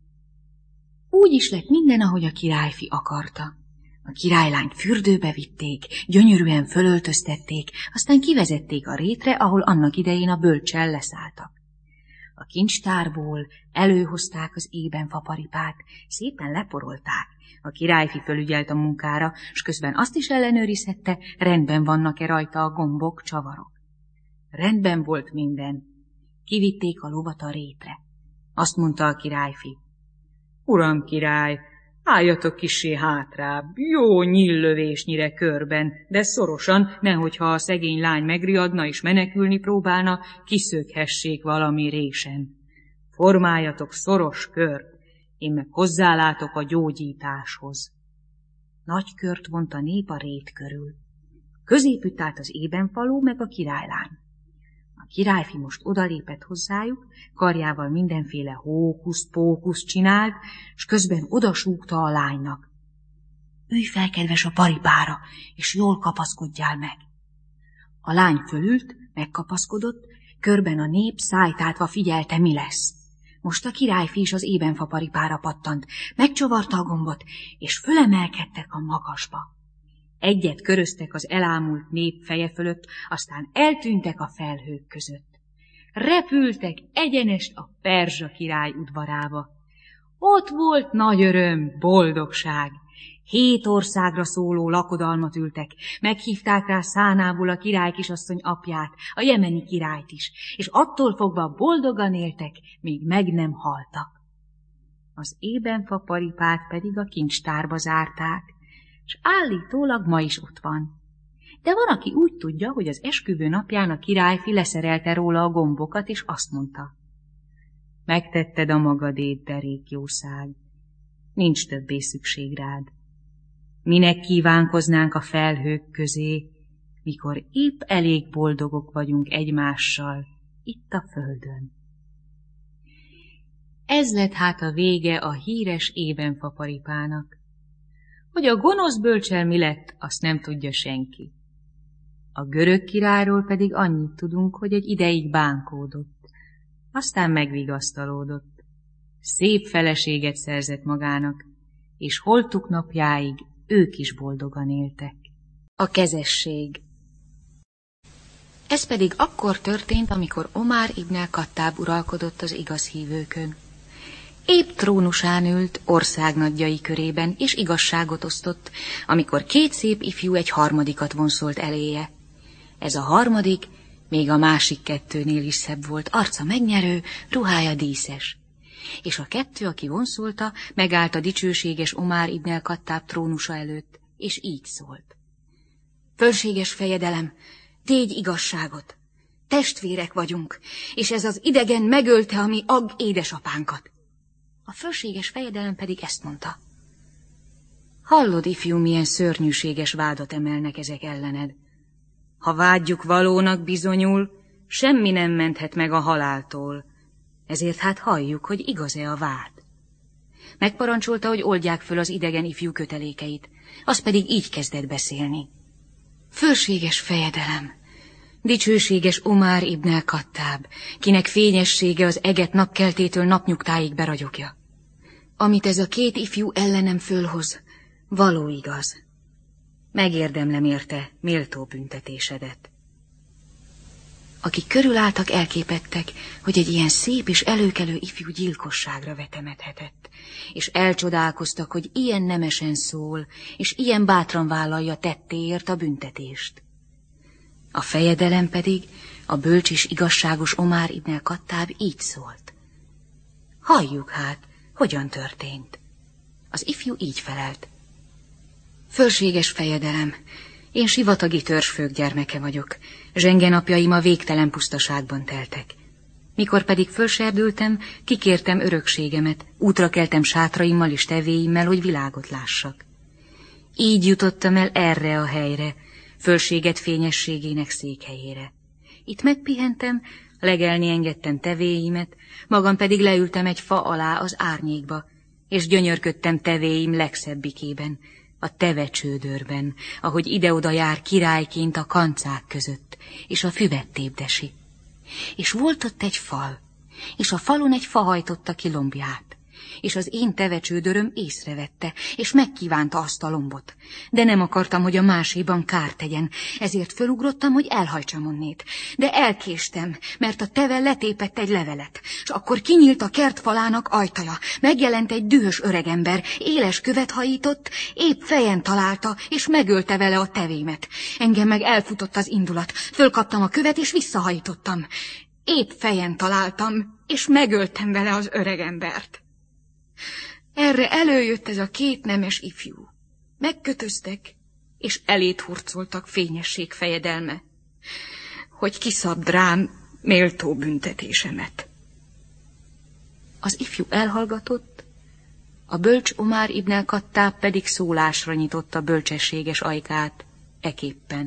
Úgy is lett minden, ahogy a királyfi akarta. A királylányt fürdőbe vitték, gyönyörűen fölöltöztették, aztán kivezették a rétre, ahol annak idején a bölccsel leszálltak. A kincstárból előhozták az ébenfa paripát, szépen leporolták. A királyfi fölügyelt a munkára, s közben azt is ellenőrizhette, rendben vannak-e rajta a gombok, csavarok. Rendben volt minden. Kivitték a lovat a rétre. Azt mondta a királyfi. Uram király, álljatok kissé hátrább, jó nyíllövésnyire körben, de szorosan, nehogyha a szegény lány megriadna és menekülni próbálna, kiszökhessék valami résen. Formáljatok szoros kört, én meg hozzálátok a gyógyításhoz. Nagy kört vont a nép a rét körül. Középütt állt az ébenfalú meg a királylány. A királyfi most odalépett hozzájuk, karjával mindenféle hókusz-pókusz csinált, s közben odasúgta a lánynak. Ülj fel, kedves, a paripára, és jól kapaszkodjál meg. A lány fölült, megkapaszkodott, körben a nép szájtátva figyelte, mi lesz. Most a királyfi is az ébenfa paripára pattant, megcsavarta a gombot, és fölemelkedtek a magasba. Egyet köröztek az elámult nép feje fölött, aztán eltűntek a felhők között. Repültek egyenest a perzsa király udvarába. Ott volt nagy öröm, boldogság. 7 országra szóló lakodalmat ültek, meghívták rá szánából a király kisasszony apját, a jemeni királyt is, és attól fogva boldogan éltek, míg meg nem haltak. Az ébenfa paripát pedig a kincstárba zárták, és állítólag ma is ott van. De van, aki úgy tudja, hogy az esküvő napján a királyfi leszerelte róla a gombokat, és azt mondta. Megtetted a magadét, derékjószág, nincs többé szükség rád. Minek kívánkoznánk a felhők közé, mikor épp elég boldogok vagyunk egymással, itt a földön. Ez lett hát a vége a híres ébenfaparipának. Hogy a gonosz bölcsel mi lett, azt nem tudja senki. A görög királyról pedig annyit tudunk, hogy egy ideig bánkódott, aztán megvigasztalódott. Szép feleséget szerzett magának, és holtuk napjáig ők is boldogan éltek. A kezesség. Ez pedig akkor történt, amikor Omár ibn el-Kattáb uralkodott az igaz hívőkön. Épp trónusán ült országnaggyai körében, és igazságot osztott, amikor két szép ifjú egy harmadikat vonszolt eléje. Ez a harmadik még a másik kettőnél is szebb volt, arca megnyerő, ruhája díszes. És a kettő, aki vonszolta, megállt a dicsőséges Omár ibn el-Kattáb trónusa előtt, és így szólt. Fölséges fejedelem, tégy igazságot, testvérek vagyunk, és ez az idegen megölte a mi édesapánkat. A fölséges fejedelem pedig ezt mondta. Hallod, ifjú, milyen szörnyűséges vádat emelnek ezek ellened. Ha vágyjuk valónak bizonyul, semmi nem menthet meg a haláltól, ezért hát halljuk, hogy igaz-e a vád. Megparancsolta, hogy oldják föl az idegen ifjú kötelékeit, az pedig így kezdett beszélni. Fölséges fejedelem, dicsőséges Omár ibn el-Kattáb, kinek fényessége az eget napkeltétől napnyugtáig beragyogja. Amit ez a két ifjú ellenem fölhoz, való igaz. Megérdemlem érte méltó büntetésedet. Akik körülálltak, elképettek, hogy egy ilyen szép és előkelő ifjú gyilkosságra vetemedhetett, és elcsodálkoztak, hogy ilyen nemesen szól, és ilyen bátran vállalja tettéért a büntetést. A fejedelem pedig, a bölcs és igazságos Omár ibn el-Kattáb így szólt. Halljuk hát, hogyan történt. Az ifjú így felelt. Fölséges fejedelem, én sivatagi törzsfők gyermeke vagyok, zsengenapjaim a végtelen pusztaságban teltek. Mikor pedig fölserdültem, kikértem örökségemet, útra keltem sátraimmal és tevéimmel, hogy világot lássak. Így jutottam el erre a helyre, fölséget fényességének székhelyére. Itt megpihentem, legelni engedtem tevéimet, magam pedig leültem egy fa alá az árnyékba, és gyönyörködtem tevéim legszebbikében, a tevecsődörben, ahogy ide-oda jár királyként a kancák között, és a füvet tépdesi. És volt ott egy fal, és a falon egy fa hajtotta ki lombját, és az én tevecsődöröm észrevette, és megkívánta azt a lombot. De nem akartam, hogy a máséban kárt tegyen, ezért fölugrottam, hogy elhajtsam onnét. De elkéstem, mert a teve letépett egy levelet, és akkor kinyílt a kertfalának ajtaja, megjelent egy dühös öregember, éles követ hajított, épp fejen találta, és megölte vele a tevémet. Engem meg elfutott az indulat, fölkaptam a követ, és visszahajítottam. Épp fejen találtam, és megöltem vele az öregembert. Erre előjött ez a két nemes ifjú. Megkötöztek, és elét hurcoltak fényesség fejedelme, hogy kiszabd rám méltó büntetésemet. Az ifjú elhallgatott, a bölcs Omár ibn el-Kattáb pedig szólásra nyitotta bölcsességes ajkát, eképpen.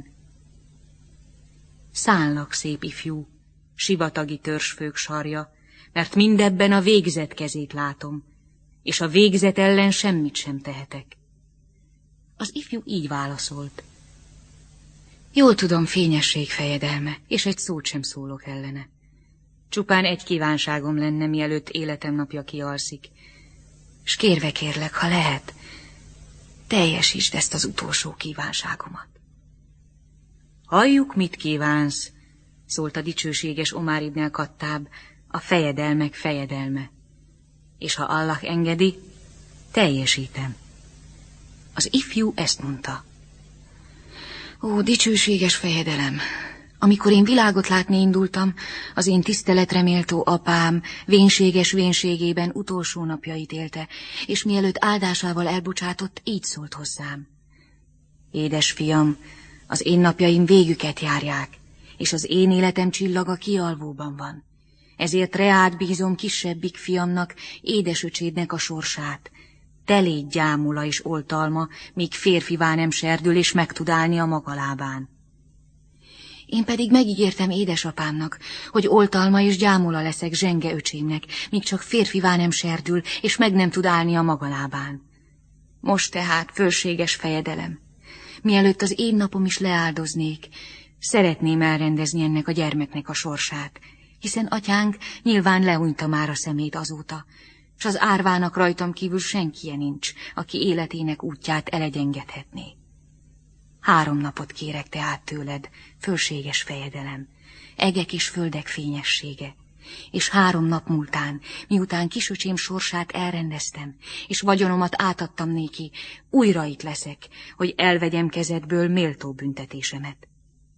Szánlak, szép ifjú, sivatagi törzsfők sarja, mert mindebben a végzet kezét látom, és a végzet ellen semmit sem tehetek. Az ifjú így válaszolt. Jól tudom, fényesség fejedelme, és egy szót sem szólok ellene. Csupán egy kívánságom lenne, mielőtt életem napja kialszik, s kérve kérlek, ha lehet, teljesítsd ezt az utolsó kívánságomat. Halljuk, mit kívánsz, szólt a dicsőséges Omár ibn el-Kattáb, a fejedelmek fejedelme. És ha Allah engedi, teljesítem. Az ifjú ezt mondta. Ó, dicsőséges fejedelem! Amikor én világot látni indultam, az én tiszteletre méltó apám vénséges vénségében utolsó napjait élte, és mielőtt áldásával elbocsátott, így szólt hozzám. Édes fiam, az én napjaim végüket járják, és az én életem csillaga kialvóban van. Ezért reád bízom kisebbik fiamnak, édesöcsédnek a sorsát. Te légy gyámula és oltalma, míg férfivá nem serdül, és meg tud állni a maga lábán. Én pedig megígértem édesapámnak, hogy oltalma és gyámola leszek zsenge öcsémnek, míg csak férfivá nem serdül, és meg nem tud állni a maga lábán. Most tehát, fölséges fejedelem, mielőtt az én napom is leáldoznék, szeretném elrendezni ennek a gyermeknek a sorsát, hiszen atyánk nyilván lehunyta már a szemét azóta, s az árvának rajtam kívül senkije nincs, aki életének útját elegyengethetné. 3 napot kérek tehát tőled, fölséges fejedelem, egek és földek fényessége, és 3 nap múltán, miután kisöcsém sorsát elrendeztem, és vagyonomat átadtam néki, újra itt leszek, hogy elvegyem kezedből méltó büntetésemet.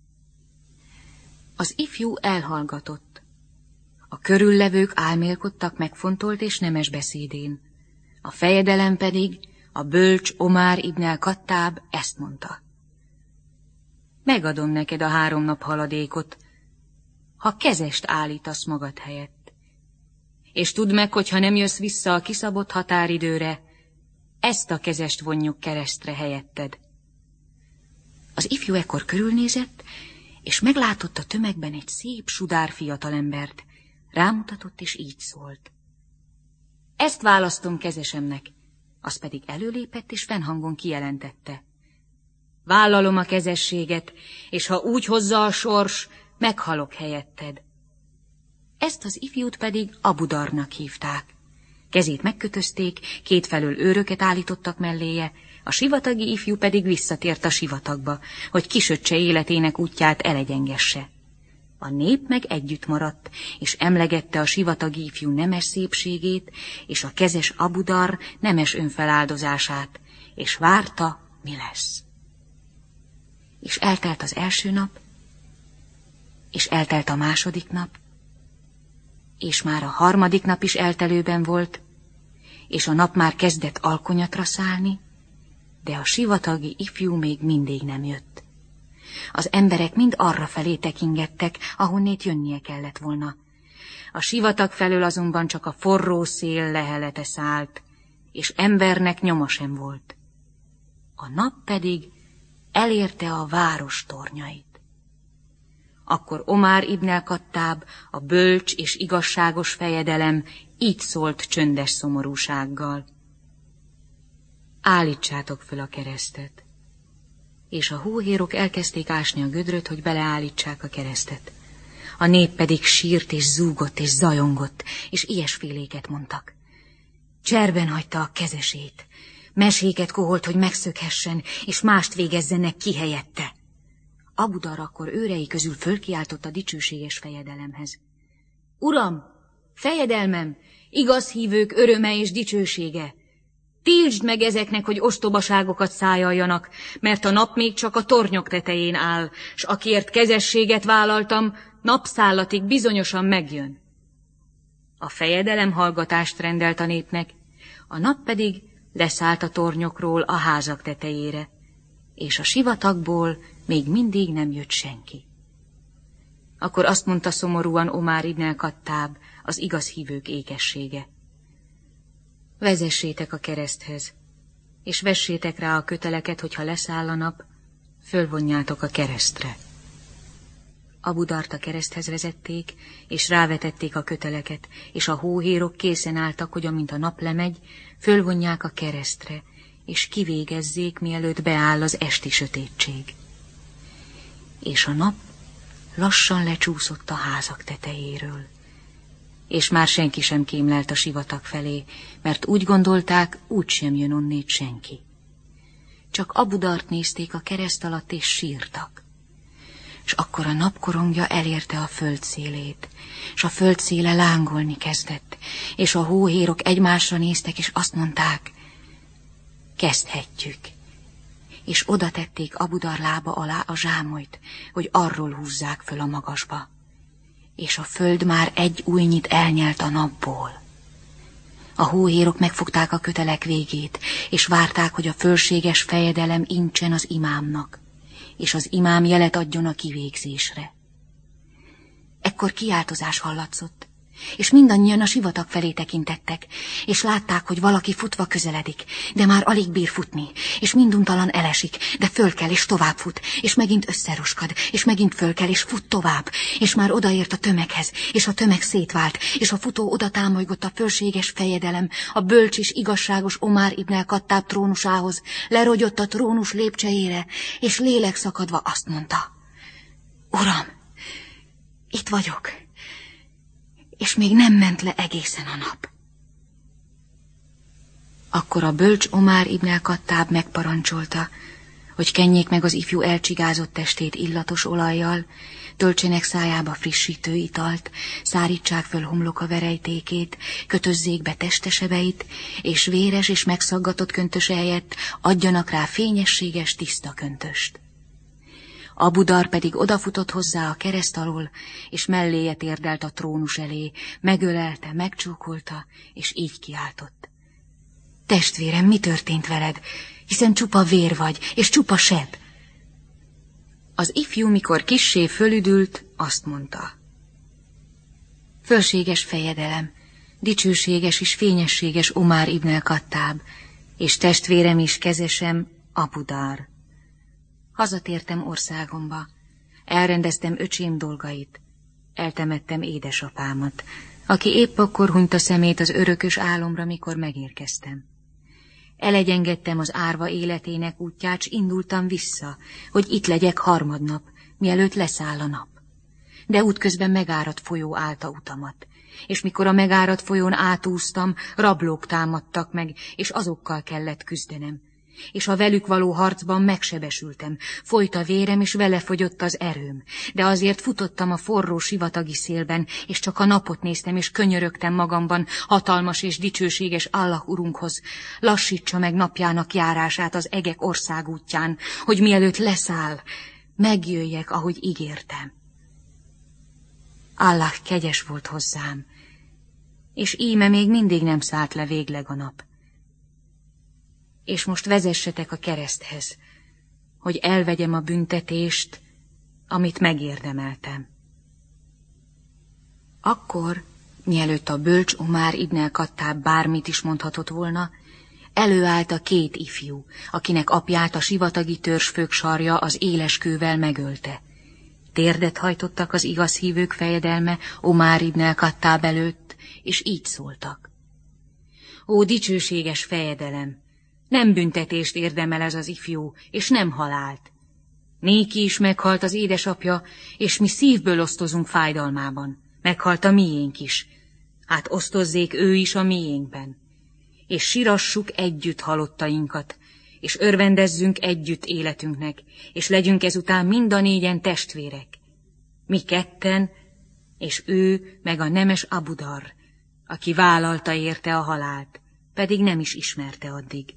Az ifjú elhallgatott. A körüllevők álmélkodtak megfontolt és nemes beszédén. A fejedelem pedig, a bölcs Omár ibn el-Kattáb ezt mondta. Megadom neked a 3 nap haladékot, ha kezest állítasz magad helyett. És tudd meg, hogy ha nem jössz vissza a kiszabott határidőre, ezt a kezest vonjuk keresztre helyetted. Az ifjú ekkor körülnézett, és meglátott a tömegben egy szép, sudár fiatalembert. Rámutatott, és így szólt. Ezt választom kezesemnek, az pedig előlépett, és fennhangon kijelentette. Vállalom a kezességet, és ha úgy hozza a sors, meghalok helyetted. Ezt az ifjút pedig Abudarnak hívták. Kezét megkötözték, kétfelől őröket állítottak melléje, a sivatagi ifjú pedig visszatért a sivatagba, hogy kisöccse életének útját elegyengesse. A nép meg együtt maradt, és emlegette a sivatagi ifjú nemes szépségét, és a kezes Abudar nemes önfeláldozását, és várta, mi lesz. És eltelt az első nap, és eltelt a második nap, és már a 3. nap is eltelőben volt, és a nap már kezdett alkonyatra szállni, de a sivatagi ifjú még mindig nem jött. Az emberek mind arrafelé tekingettek, ahonnét jönnie kellett volna. A sivatag felől azonban csak a forró szél lehelete szállt, és embernek nyoma sem volt. A nap pedig elérte a város tornyait. Akkor Omár ibn el-Kattáb, a bölcs és igazságos fejedelem így szólt csöndes szomorúsággal. Állítsátok föl a keresztet. És a hóhérok elkezdték ásni a gödröt, hogy beleállítsák a keresztet. A nép pedig sírt és zúgott és zajongott, és ilyesféléket mondtak. Cserben hagyta a kezesét, meséket koholt, hogy megszökhessen, és mást végezzenek ki helyette. Abudar akkor őrei közül fölkiáltott a dicsőséges fejedelemhez. Uram, fejedelmem, igaz hívők öröme és dicsősége! Tiltsd meg ezeknek, hogy ostobaságokat szájaljanak, mert a nap még csak a tornyok tetején áll, s akiért kezességet vállaltam, napszállatig bizonyosan megjön. A fejedelem hallgatást rendelt a népnek, a nap pedig leszállt a tornyokról a házak tetejére, és a sivatagból még mindig nem jött senki. Akkor azt mondta szomorúan Omár ibn el-Kattáb, az igaz hívők ékessége. Vezessétek a kereszthez, és vessétek rá a köteleket, hogyha leszáll a nap, fölvonjátok a keresztre. Abudart a kereszthez vezették, és rávetették a köteleket, és a hóhérok készen álltak, hogy amint a nap lemegy, fölvonják a keresztre, és kivégezzék, mielőtt beáll az esti sötétség. És a nap lassan lecsúszott a házak tetejéről, és már senki sem kémlelt a sivatag felé, mert úgy gondolták, úgysem jön onnét senki. Csak Abudart nézték a kereszt alatt, és sírtak. És akkor a napkorongja elérte a föld szélét, és a föld széle lángolni kezdett, és a hóhérok egymásra néztek, és azt mondták, kezdhetjük. És oda tették Abudar lába alá a zsámolyt, hogy arról húzzák föl a magasba. És a föld már egy ujjnyit elnyelt a napból. A hóhérok megfogták a kötelek végét, és várták, hogy a fölséges fejedelem incsen az imámnak, és az imám jelet adjon a kivégzésre. Ekkor kiáltozás hallatszott, és mindannyian a sivatag felé tekintettek, és látták, hogy valaki futva közeledik, de már alig bír futni, és minduntalan elesik, de fölkel és tovább fut, és megint összeroskad, és megint fölkel és fut tovább, és már odaért a tömeghez, és a tömeg szétvált, és a futó oda támolygott a fölséges fejedelem, a bölcs és igazságos Omár ibn el-Kattáb trónusához, lerogyott a trónus lépcsejére, és lélekszakadva azt mondta: Uram, itt vagyok, és még nem ment le egészen a nap. Akkor a bölcs Omár ibn el-Kattáb megparancsolta, hogy kenjék meg az ifjú elcsigázott testét illatos olajjal, töltsenek szájába frissítő italt, szárítsák föl homloka verejtékét, kötözzék be testesebeit, és véres és megszaggatott köntöse helyett adjanak rá fényességes, tiszta köntöst. Abu Dar pedig odafutott hozzá a kereszt alól, és melléje térdelt a trónus elé, megölelte, megcsókolta, és így kiáltott: Testvérem, mi történt veled? Hiszen csupa vér vagy, és csupa seb. Az ifjú, mikor kissé fölüdült, azt mondta: Fölséges fejedelem, dicsőséges és fényességes Omár ibn el-Kattáb, és testvérem is kezesem, Abu Dar. Hazatértem országomba, elrendeztem öcsém dolgait, eltemettem édesapámat, aki épp akkor hunyta szemét az örökös álomra, mikor megérkeztem. Elegyengedtem az árva életének útját, s indultam vissza, hogy itt legyek harmadnap, mielőtt leszáll a nap. De útközben megáradt folyó állta utamat, és mikor a megáradt folyón átúztam, rablók támadtak meg, és azokkal kellett küzdenem. És a velük való harcban megsebesültem, folyt a vérem, és vele fogyott az erőm. De azért futottam a forró sivatagi szélben, és csak a napot néztem, és könyörögtem magamban hatalmas és dicsőséges Allah urunkhoz. Lassítsa meg napjának járását az egek országútján, hogy mielőtt leszáll, megjöjjek, ahogy ígértem. Allah kegyes volt hozzám, és íme még mindig nem szállt le végleg a nap. És most vezessetek a kereszthez, hogy elvegyem a büntetést, amit megérdemeltem. Akkor, mielőtt a bölcs Omár ibn el-Kattáb bármit is mondhatott volna, előállt a két ifjú, akinek apját a sivatagi törzsfők sarja az éles kővel megölte. Térdet hajtottak az igaz hívők fejedelme Omár ibn el-Kattáb előtt, és így szóltak: Ó, dicsőséges fejedelem! Nem büntetést érdemel ez az ifjú, és nem halált. Néki is meghalt az édesapja, és mi szívből osztozunk fájdalmában. Meghalt a miénk is. Hát osztozzék ő is a miénkben. És sirassuk együtt halottainkat, és örvendezzünk együtt életünknek, és legyünk ezután mind a négyen testvérek. Mi ketten, és ő meg a nemes Abu Dar, aki vállalta érte a halált, pedig nem is ismerte addig.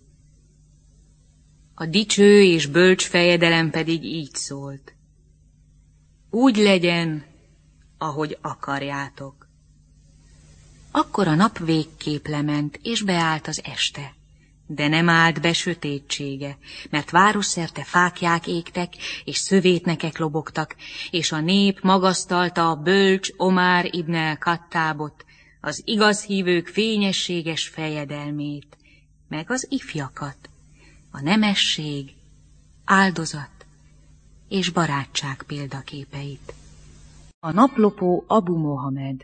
A dicső és bölcs fejedelem pedig így szólt: Úgy legyen, ahogy akarjátok. Akkor a nap végképp lement, és beállt az este. De nem állt be sötétsége, mert városszerte fáklyák égtek, és szövétnekek lobogtak, és a nép magasztalta a bölcs Omár ibn el-Kattábot, az igaz hívők fényességes fejedelmét, meg az ifjakat, a nemesség, áldozat és barátság példaképeit. A naplopó Abu Mohamed.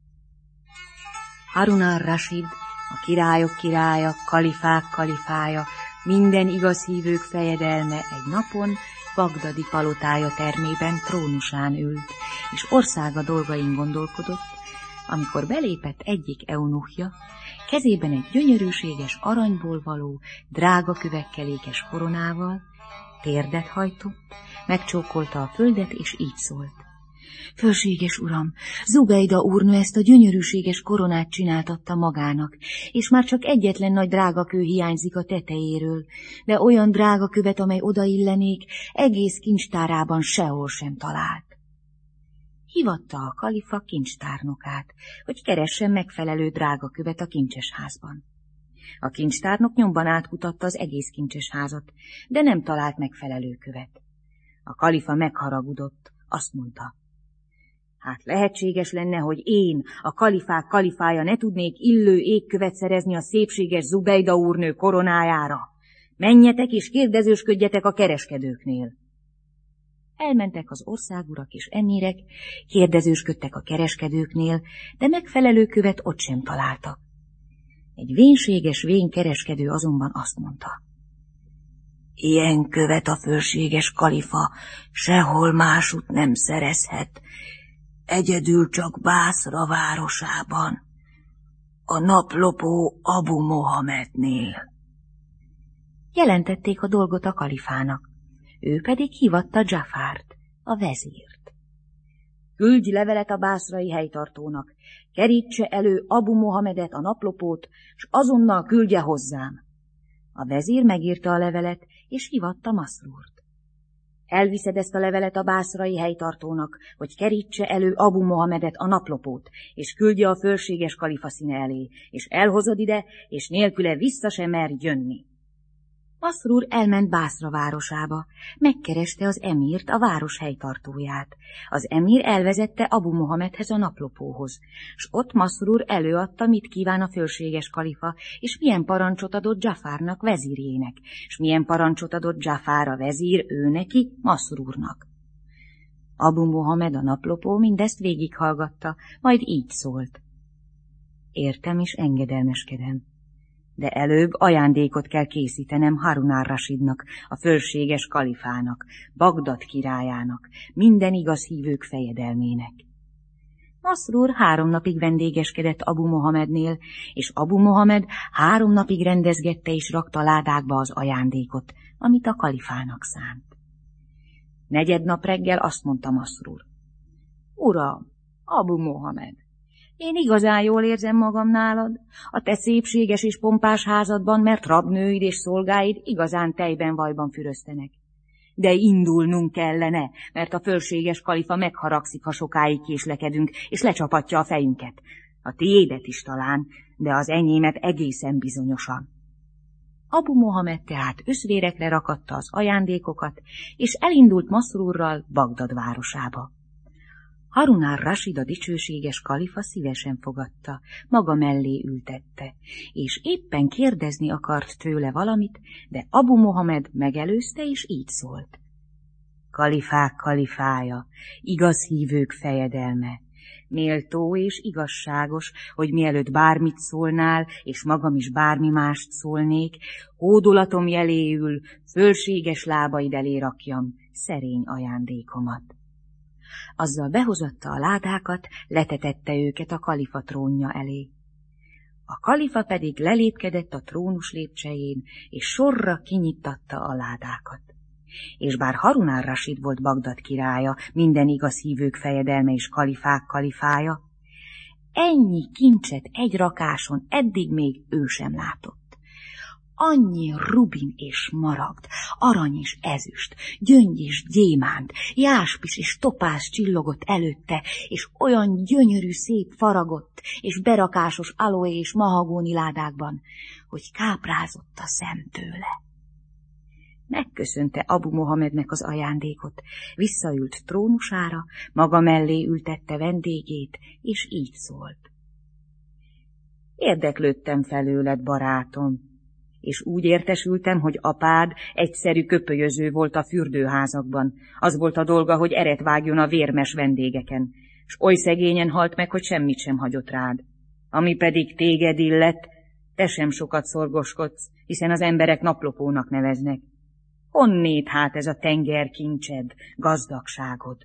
Harun ar-Rasid, a királyok királya, kalifák kalifája, minden igaz hívők fejedelme egy napon bagdadi palotája termében trónusán ült, és országa dolgain gondolkodott, amikor belépett egyik eunuchja, kezében egy gyönyörűséges aranyból való, drága kövekkelékes koronával, térdet hajtott, megcsókolta a földet, és így szólt: Fölséges uram, Zubeida úrnő ezt a gyönyörűséges koronát csináltatta magának, és már csak egyetlen nagy drágakő hiányzik a tetejéről, de olyan drágakövet, amely odaillenék, egész kincstárában sehol sem talált. Hívatta a kalifa kincstárnokát, hogy keressen megfelelő drágakövet a kincses házban. A kincstárnok nyomban átkutatta az egész kincses házat, de nem talált megfelelő követ. A kalifa megharagudott, azt mondta: Hát lehetséges lenne, hogy én, a kalifák kalifája ne tudnék illő égkövet szerezni a szépséges Zubejda úrnő koronájára. Menjetek és kérdezősködjetek a kereskedőknél. Elmentek az országurak és emírek, kérdezősködtek a kereskedőknél, de megfelelő követ ott sem találtak. Egy vénséges vén kereskedő azonban azt mondta: ilyen követ a fölséges kalifa sehol másút nem szerezhet, egyedül csak Bászra városában, a naplopó Abu Mohamednél. Jelentették a dolgot a kalifának, ő pedig hívatta Dzsafárt, a vezírt. Küldj levelet a bászrai helytartónak, kerítse elő Abu Mohamedet, a naplopót, s azonnal küldje hozzám. A vezír megírta a levelet, és hívatta Masrúrt. Elviszed ezt a levelet a bászrai helytartónak, hogy kerítse elő Abu Mohamedet, a naplopót, és küldje a fölséges kalifa színe elé, és elhozod ide, és nélküle vissza sem mer jönni. Masrúr elment Bászra városába, megkereste az emírt, a város helytartóját. Az emír elvezette Abu Mohamedhez, a naplopóhoz, s ott Masrúr előadta, mit kíván a fölséges kalifa, és milyen parancsot adott Dzsafárnak, vezírjének, és milyen parancsot adott Dzsafár, a vezír, ő neki, Masrúrnak. Abu Mohamed, a naplopó mindezt végighallgatta, majd így szólt: értem és engedelmeskedem, de előbb ajándékot kell készítenem Harun ar-Rasidnak, a fölséges kalifának, Bagdad királyának, minden igaz hívők fejedelmének. Masrúr 3 napig vendégeskedett Abu Mohamednél, és Abu Mohamed 3 napig rendezgette és rakta ládákba az ajándékot, amit a kalifának szánt. 4. nap reggel azt mondta Masrúr: uram, Abu Mohamed, én igazán jól érzem magam nálad, a te szépséges és pompás házadban, mert rabnőid és szolgáid igazán tejben vajban füröztenek. De indulnunk kellene, mert a fölséges kalifa megharagszik, ha sokáig késlekedünk, és lecsapatja a fejünket. A tiédet is talán, de az enyémet egészen bizonyosan. Abu Mohamed tehát összvérekre rakatta az ajándékokat, és elindult Masrúrral Bagdad városába. Harun ar-Rasid, a dicsőséges kalifa szívesen fogadta, maga mellé ültette, és éppen kérdezni akart tőle valamit, de Abu Mohamed megelőzte, és így szólt: kalifák kalifája, igaz hívők fejedelme, méltó és igazságos, hogy mielőtt bármit szólnál, és magam is bármi mást szólnék, hódolatom jeléül fölséges lábaid elé rakjam szerény ajándékomat. Azzal behozatta a ládákat, letetette őket a kalifa trónja elé. A kalifa pedig lelépkedett a trónus lépcsején, és sorra kinyittatta a ládákat. És bár Harun ar-Rasid volt Bagdad királya, minden igaz hívők fejedelme és kalifák kalifája, ennyi kincset egy rakáson eddig még ő sem látott. Annyi rubin és smaragd, arany és ezüst, gyöngy és gyémánt, jáspis és topáz csillogott előtte, és olyan gyönyörű szép faragott és berakásos aloe és mahagóni ládákban, hogy káprázott a szem tőle. Megköszönte Abu Mohamednek az ajándékot, visszaült trónusára, maga mellé ültette vendégét, és így szólt: érdeklődtem felőled, barátom, és úgy értesültem, hogy apád egyszerű köpölyöző volt a fürdőházakban. Az volt a dolga, hogy eret vágjon a vérmes vendégeken, s oly szegényen halt meg, hogy semmit sem hagyott rád. Ami pedig téged illet, te sem sokat szorgoskodsz, hiszen az emberek naplopónak neveznek. Honnét hát ez a tengerkincsed, gazdagságod?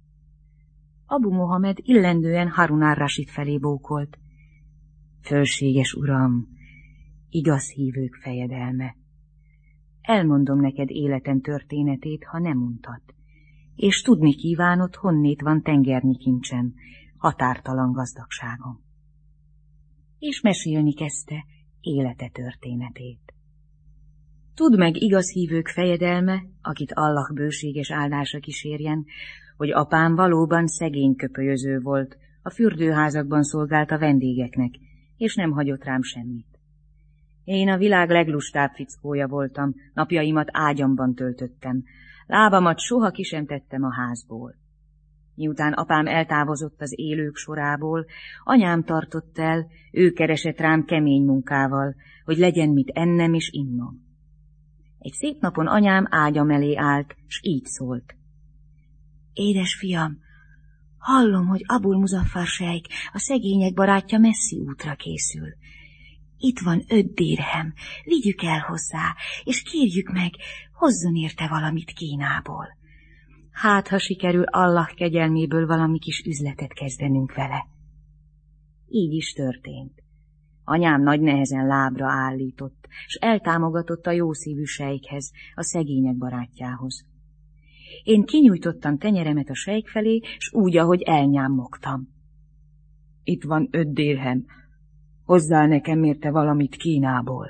Abu Mohamed illendően Harun ar-Rasid felé bókolt: fölséges uram, igaz hívők fejedelme, elmondom neked életem történetét, ha nem untat, és tudni kívánod, honnét van tengernyi kincsem, határtalan gazdagságom. És mesélni kezdte élete történetét. Tudd meg, igaz hívők fejedelme, akit Allah bőséges áldása kísérjen, hogy apám valóban szegény köpölyöző volt, a fürdőházakban szolgált a vendégeknek, és nem hagyott rám semmit. Én a világ leglustább fickója voltam, napjaimat ágyamban töltöttem, lábamat soha ki sem tettem a házból. Miután apám eltávozott az élők sorából, anyám tartott el, ő keresett rám kemény munkával, hogy legyen mit ennem és innom. Egy szép napon anyám ágyam elé állt, s így szólt. Édes fiam, hallom, hogy Abul Muzaffar sejk, a szegények barátja messzi útra készül. Itt van 5 dirhem, vigyük el hozzá, és kérjük meg, hozzon érte valamit Kínából. Hát, ha sikerül Allah kegyelméből valami kis üzletet kezdenünk vele. Így is történt. Anyám nagy nehezen lábra állított, s eltámogatott a jószívű sejkhez, a szegények barátjához. Én kinyújtottam tenyeremet a sejk felé, s úgy, ahogy elnyámmogtam. Itt van 5 dirhem, hozzál nekem érte valamit Kínából.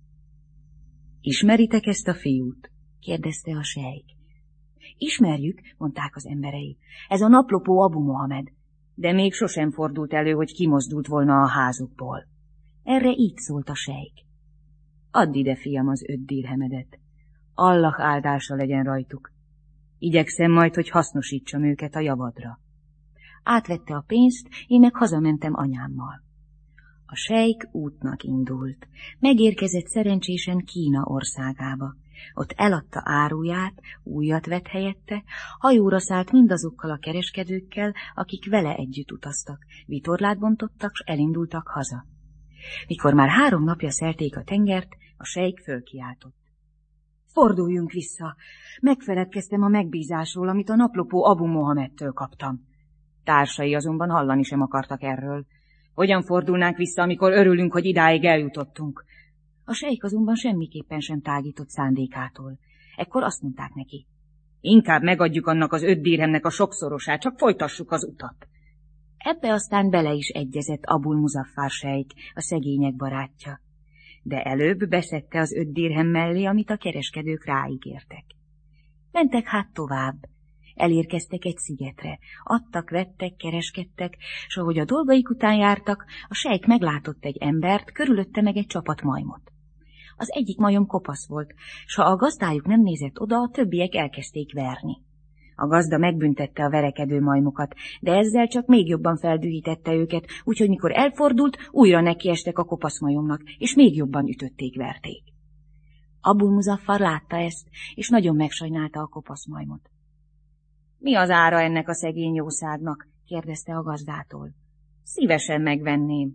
Ismeritek ezt a fiút? Kérdezte a sejk. Ismerjük, mondták az emberei. Ez a naplopó Abu Mohamed, de még sosem fordult elő, hogy kimozdult volna a házukból. Erre így szólt a sejk. Add ide, fiam, az 5 dirhemedet. Allah áldása legyen rajtuk. Igyekszem majd, hogy hasznosítsam őket a javadra. Átvette a pénzt, én meg hazamentem anyámmal. A sejk útnak indult. Megérkezett szerencsésen Kína országába. Ott eladta áruját, újat vett helyette, hajóra szállt mindazokkal a kereskedőkkel, akik vele együtt utaztak, vitorlát bontottak, s elindultak haza. Mikor már 3 napja szelték a tengert, a sejk fölkiáltott. Forduljunk vissza! Megfeledkeztem a megbízásról, amit a naplopó Abu Mohamedtől kaptam. Társai azonban hallani sem akartak erről. Hogyan fordulnánk vissza, amikor örülünk, hogy idáig eljutottunk? A sejk azonban semmiképpen sem tágított szándékától. Ekkor azt mondták neki. Inkább megadjuk annak az 5 dirhemnek a sokszorosát, csak folytassuk az utat. Ebbe aztán bele is egyezett Abul Muzaffar sejk, a szegények barátja. De előbb beszedte az 5 dirhem mellé, amit a kereskedők ráígértek. Mentek hát tovább. Elérkeztek egy szigetre, adtak, vettek, kereskedtek, s ahogy a dolgaik után jártak, a sejk meglátott egy embert, körülötte meg egy csapat majmot. Az egyik majom kopasz volt, s ha a gazdájuk nem nézett oda, a többiek elkezdték verni. A gazda megbüntette a verekedő majmokat, de ezzel csak még jobban feldühítette őket, úgyhogy mikor elfordult, újra nekiestek a kopasz majomnak, és még jobban ütötték-verték. Abul Muzaffar látta ezt, és nagyon megsajnálta a kopasz majmot. Mi az ára ennek a szegény jószágnak? Kérdezte a gazdától. Szívesen megvenném.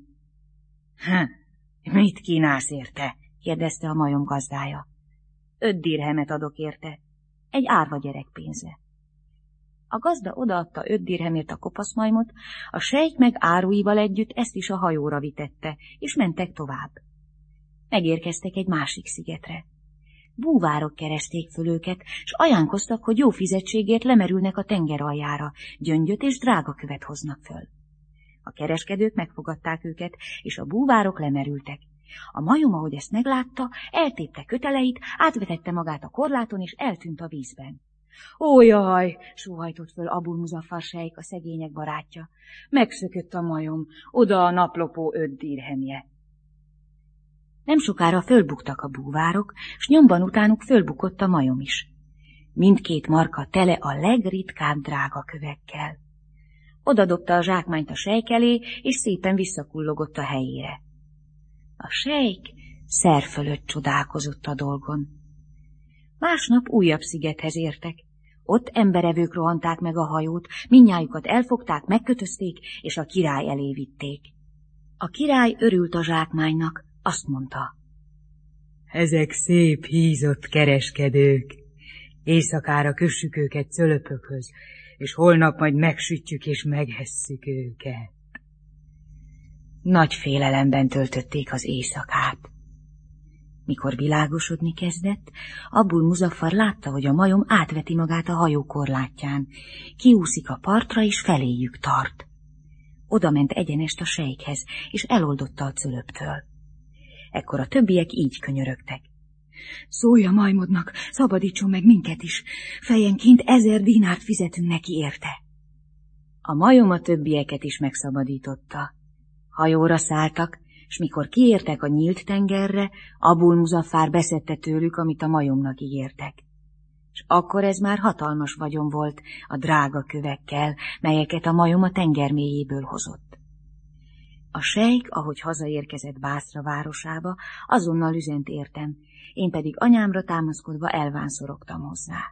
Mit kínálsz érte? Kérdezte a majom gazdája. 5 dirhemet adok érte, egy árva gyerekpénze. A gazda odaadta 5 dirhemért a kopaszmajmot, a sejk meg áruival együtt ezt is a hajóra vitette, és mentek tovább. Megérkeztek egy másik szigetre. Búvárok keresték föl őket, s ajánkoztak, hogy jó fizetségért lemerülnek a tenger aljára, gyöngyöt és drágakövet hoznak föl. A kereskedők megfogadták őket, és a búvárok lemerültek. A majom, ahogy ezt meglátta, eltépte köteleit, átvetette magát a korláton, és eltűnt a vízben. Ó, jaj! Sóhajtott föl Abul Muzaffar sejk, a szegények barátja. Megszökött a majom, oda a naplopó 5 dirhemje. Nem sokára fölbuktak a búvárok, s nyomban utánuk fölbukott a majom is. Mindkét marka tele a legritkább drága kövekkel. Odadobta a zsákmányt a sejk elé, és szépen visszakullogott a helyére. A sejk szer fölött csodálkozott a dolgon. Másnap újabb szigethez értek. Ott emberevők rohanták meg a hajót, mindnyájukat elfogták, megkötözték, és a király elé vitték. A király örült a zsákmánynak, azt mondta. Ezek szép hízott kereskedők. Éjszakára kössük őket cölöpökhöz, és holnap majd megsütjük és megesszük őket. Nagy félelemben töltötték az éjszakát. Mikor világosodni kezdett, Abul Muzaffar látta, hogy a majom átveti magát a hajó korlátján, kiúszik a partra, és feléjük tart. Oda ment egyenest a sejkhez, és eloldotta a cölöptől. Ekkor a többiek így könyörögtek. Szólj a majmodnak, szabadítson meg minket is, fejenként 1000 dinárt fizetünk neki érte. A majom a többieket is megszabadította. Hajóra szálltak, s mikor kiértek a nyílt tengerre, Abul Muzaffar beszedte tőlük, amit a majomnak ígértek. és akkor ez már hatalmas vagyon volt a drága kövekkel, melyeket a majom a tenger mélyéből hozott. A sejk, ahogy hazaérkezett Bászra városába, azonnal üzent értem, én pedig anyámra támaszkodva elvánszorogtam hozzá.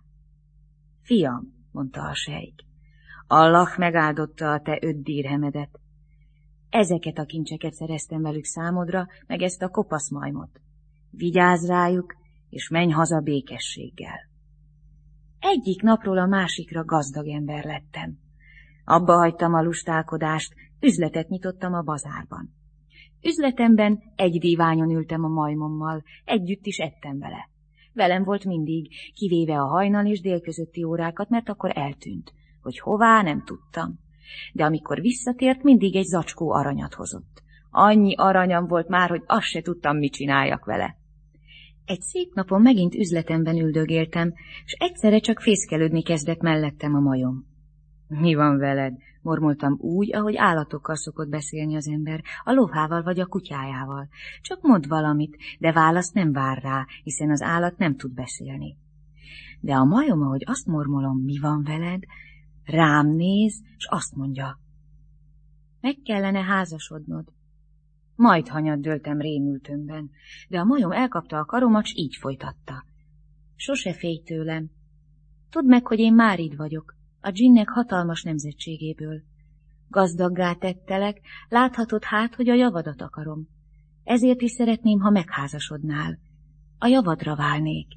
Fiam, mondta a sejk, Allah megáldotta a te 5 dirhemedet. Ezeket a kincseket szereztem velük számodra, meg ezt a kopasz majmot. Vigyázz rájuk, és menj haza békességgel. Egyik napról a másikra gazdag ember lettem. Abba hagytam a lustálkodást, üzletet nyitottam a bazárban. Üzletemben egy díványon ültem a majmommal, együtt is ettem vele. Velem volt mindig, kivéve a hajnal és dél közötti órákat, mert akkor eltűnt. Hogy hová, nem tudtam. De amikor visszatért, mindig egy zacskó aranyat hozott. Annyi aranyam volt már, hogy azt se tudtam, mit csináljak vele. Egy szép napon megint üzletemben üldögéltem, és egyszerre csak fészkelődni kezdett mellettem a majom. Mi van veled? Mormoltam úgy, ahogy állatokkal szokott beszélni az ember, a lóhával vagy a kutyájával. Csak mondd valamit, de választ nem vár rá, hiszen az állat nem tud beszélni. De a majom, ahogy azt mormolom, mi van veled, rám néz, és azt mondja. Meg kellene házasodnod. Majd hanyat dőltem rémültömben, de a majom elkapta a karomat, s így folytatta. Sose félj tőlem. Tudd meg, hogy én Márid vagyok, a dzsinnek hatalmas nemzetségéből. Gazdaggá tettelek, láthatod hát, hogy a javadat akarom. Ezért is szeretném, ha megházasodnál. A javadra válnék.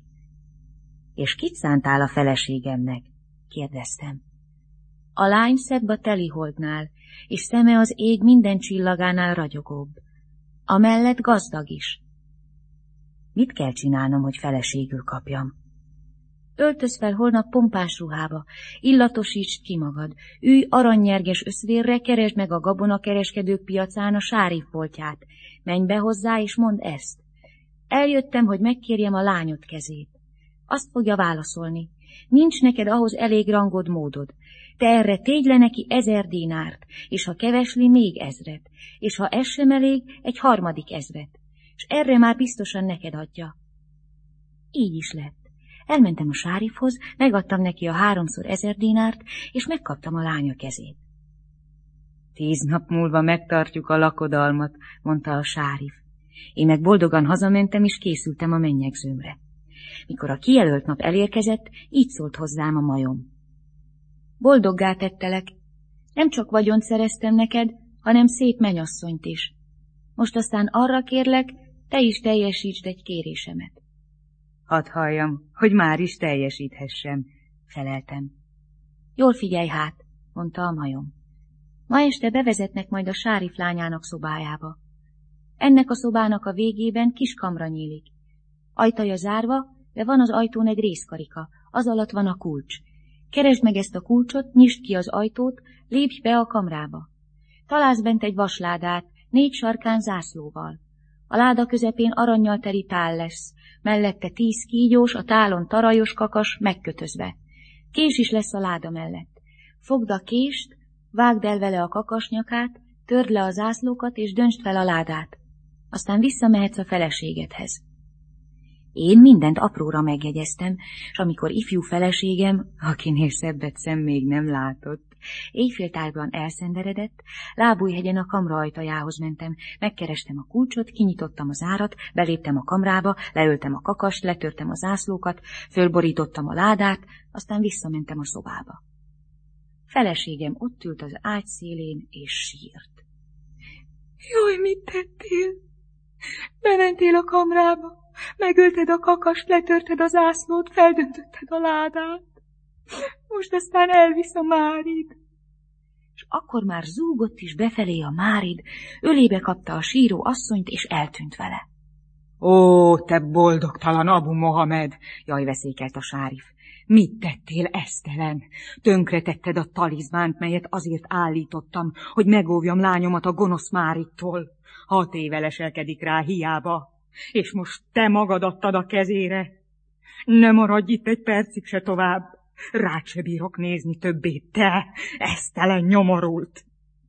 És kit szántál a feleségemnek? Kérdeztem. A lány szebb a teliholdnál, és szeme az ég minden csillagánál ragyogóbb. Amellett gazdag is. Mit kell csinálnom, hogy feleségül kapjam? Öltöz fel holnap pompás ruhába, illatosítsd ki magad, ülj aranynyerges összvérre, keresd meg a gabonakereskedők piacán a Sárif boltját. Menj be hozzá, és mondd ezt. Eljöttem, hogy megkérjem a lányod kezét. Azt fogja válaszolni. Nincs neked ahhoz elég rangod, módod. Te erre tégy le neki 1000 dinárt, és ha kevesli, még 1000, és ha ez sem elég, egy 3. 1000, és erre már biztosan neked adja. Így is lett. Elmentem a Sárifhoz, megadtam neki a 3x1000 dinárt, és megkaptam a lánya kezét. 10 nap múlva megtartjuk a lakodalmat, mondta a Sárif. Én meg boldogan hazamentem, és készültem a mennyegzőmre. Mikor a kijelölt nap elérkezett, így szólt hozzám a majom. Boldoggá tettelek. Nem csak vagyont szereztem neked, hanem szép menyasszonyt is. Most aztán arra kérlek, te is teljesítsd egy kérésemet. Hadd halljam, hogy már is teljesíthessem, feleltem. Jól figyelj hát, mondta a majom. Ma este bevezetnek majd a Sárif lányának szobájába. Ennek a szobának a végében kis kamra nyílik. Ajtaja zárva, de van az ajtón egy részkarika, az alatt van a kulcs. Keresd meg ezt a kulcsot, nyisd ki az ajtót, lépj be a kamrába. Találsz bent egy vasládát, 4 sarkán zászlóval. A láda közepén arannyal teli tál lesz, mellette 10 kígyós, a tálon tarajos kakas megkötözve. Kés is lesz a láda mellett. Fogd a kést, vágd el vele a kakas nyakát, törd le a zászlókat és döntsd fel a ládát. Aztán visszamehetsz a feleségedhez. Én mindent apróra megjegyeztem, s amikor ifjú feleségem, akinél szebbet szem még nem látott, éjféltárban elszenderedett, Lábújhegyen a kamra ajtajához mentem, megkerestem a kulcsot, kinyitottam az árat, beléptem a kamrába, leöltem a kakast, letörtem a zászlókat, fölborítottam a ládát, aztán visszamentem a szobába. Feleségem ott ült az ágy szélén, és sírt. Jaj, mit tettél? Bementél a kamrába, megölted a kakast, letörted a zászlót, feldöntötted a ládát. Most aztán elvisz a Márid. És akkor már zúgott is befelé a Márid, ölébe kapta a síró asszonyt, és eltűnt vele. Ó, te boldogtalan Abu Mohamed, jaj, veszékelt a Sárif. Mit tettél, esztelen? Tönkretetted a talizmánt, melyet azért állítottam, hogy megóvjam lányomat a gonosz Máridtól. 6 éve leselkedik rá hiába, és most te magad adtad a kezére. Ne maradj itt egy percig se tovább. Rád se bírok nézni többé, te, esztelen nyomorult.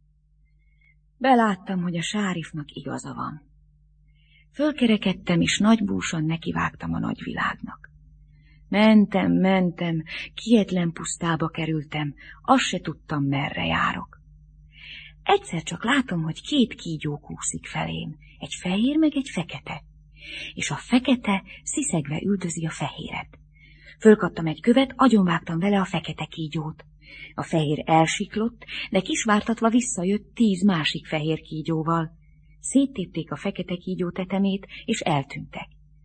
Beláttam, hogy a Sárifnak igaza van. Fölkerekedtem, és nagybúsan nekivágtam a nagyvilágnak. Mentem, kietlen pusztába kerültem, azt se tudtam, merre járok. Egyszer csak látom, hogy 2 kígyó kúszik felém, egy fehér meg egy fekete, és a fekete sziszegve üldözi a fehéret. Fölkaptam egy követ, agyonvágtam vele a fekete kígyót. A fehér elsiklott, de kisvártatva visszajött 10 másik fehér kígyóval. Széttépték a fekete kígyó tetemét, és eltűntek.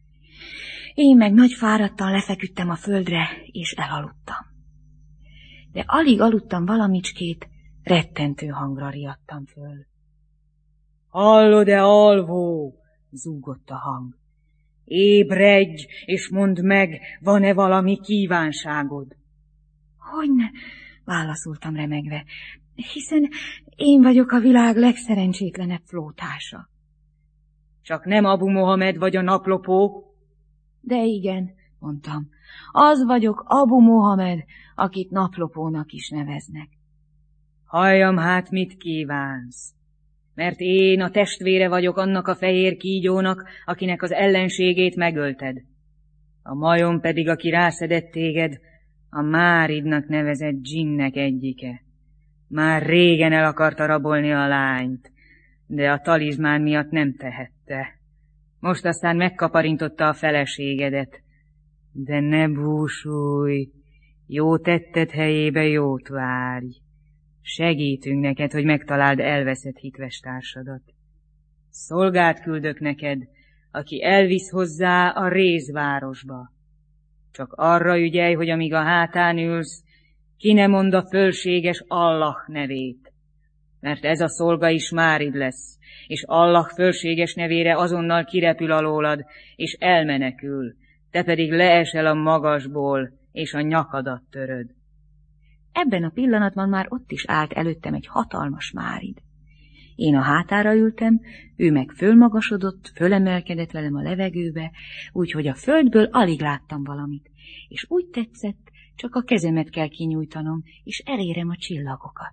Én meg nagy fáradtan lefeküdtem a földre, és elaludtam. De alig aludtam valamicskét, rettentő hangra riadtam föl. Hallod-e, alvó? Zúgott a hang. Ébredj, és mondd meg, van-e valami kívánságod? Hogyne, válaszoltam remegve, hiszen én vagyok a világ legszerencsétlenebb flótása. Csak nem Abu Mohamed vagy a naplopó? De igen, mondtam, az vagyok Abu Mohamed, akit naplopónak is neveznek. Halljam hát, mit kívánsz, mert én a testvére vagyok annak a fehér kígyónak, akinek az ellenségét megölted. A majom pedig, aki rászedett téged, a Máridnak nevezett dzsinnek egyike. Már régen el akarta rabolni a lányt, de a talizmán miatt nem tehette. Most aztán megkaparintotta a feleségedet. De ne búsulj, jó tetted helyébe jót várj. Segítünk neked, hogy megtaláld elveszett hitvestársadat. Szolgát küldök neked, aki elvisz hozzá a Rézvárosba. Csak arra ügyelj, hogy amíg a hátán ülsz, ki ne mondd a fölséges Allah nevét. Mert ez a szolga is Márid lesz, és Allah fölséges nevére azonnal kirepül alólad, és elmenekül, te pedig leesel a magasból, és a nyakadat töröd. Ebben a pillanatban már ott is állt előttem egy hatalmas Márid. Én a hátára ültem, ő meg fölmagasodott, fölemelkedett velem a levegőbe, úgyhogy a földből alig láttam valamit, és úgy tetszett, csak a kezemet kell kinyújtanom, és elérem a csillagokat.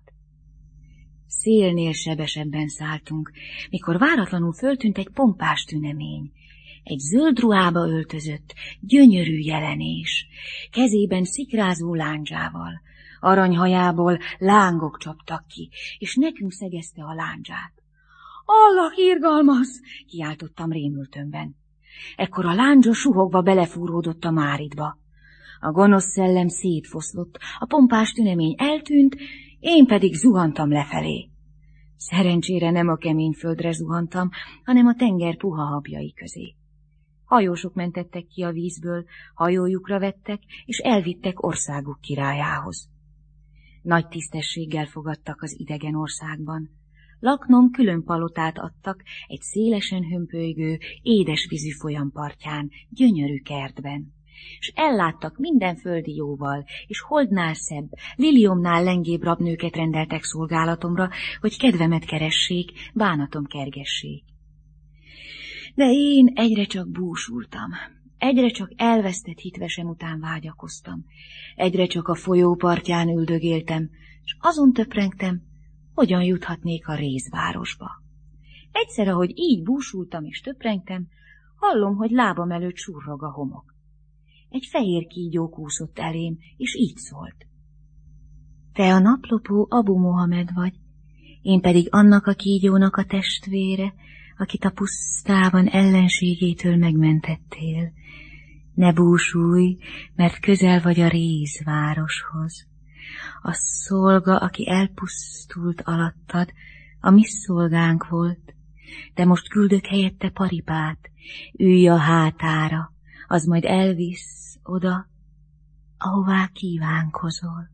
Szélnél sebesebben szálltunk, mikor váratlanul föltűnt egy pompás tünemény. Egy zöld ruhába öltözött, gyönyörű jelenés, kezében szikrázó lándzsával, aranyhajából lángok csaptak ki, és nekünk szegezte a lándzsát. Allah irgalmaz! Kiáltottam rémültömben. Ekkor a lándzsa suhogva belefúródott a Máridba. A gonosz szellem szétfoszlott, a pompás tünemény eltűnt, én pedig zuhantam lefelé. Szerencsére nem a kemény földre zuhantam, hanem a tenger puha habjai közé. Hajósok mentettek ki a vízből, hajójukra vettek, és elvittek országuk királyához. Nagy tisztességgel fogadtak az idegen országban. Laknom külön palotát adtak egy szélesen hömpölygő, édesvízű folyampartján, gyönyörű kertben, és elláttak minden földi jóval, és holdnál szebb, liliomnál lengébb rabnőket rendeltek szolgálatomra, hogy kedvemet keressék, bánatom kergessék. De én egyre csak búsultam, egyre csak elvesztett hitvesem után vágyakoztam, egyre csak a folyó partján üldögéltem, és azon töprengtem, hogyan juthatnék a Rézvárosba. Egyszer, ahogy így búsultam és töprengtem, hallom, hogy lábam előtt surrog a homok. Egy fehér kígyó kúszott elém, és így szólt. Te a naplopó Abu Mohamed vagy, én pedig annak a kígyónak a testvére, akit a pusztában ellenségétől megmentettél. Ne búsulj, mert közel vagy a Rézvároshoz. A szolga, aki elpusztult alattad, a mi szolgánk volt, de most küldök helyette Paripát, ülj a hátára, az majd elvisz oda, ahová kívánkozol.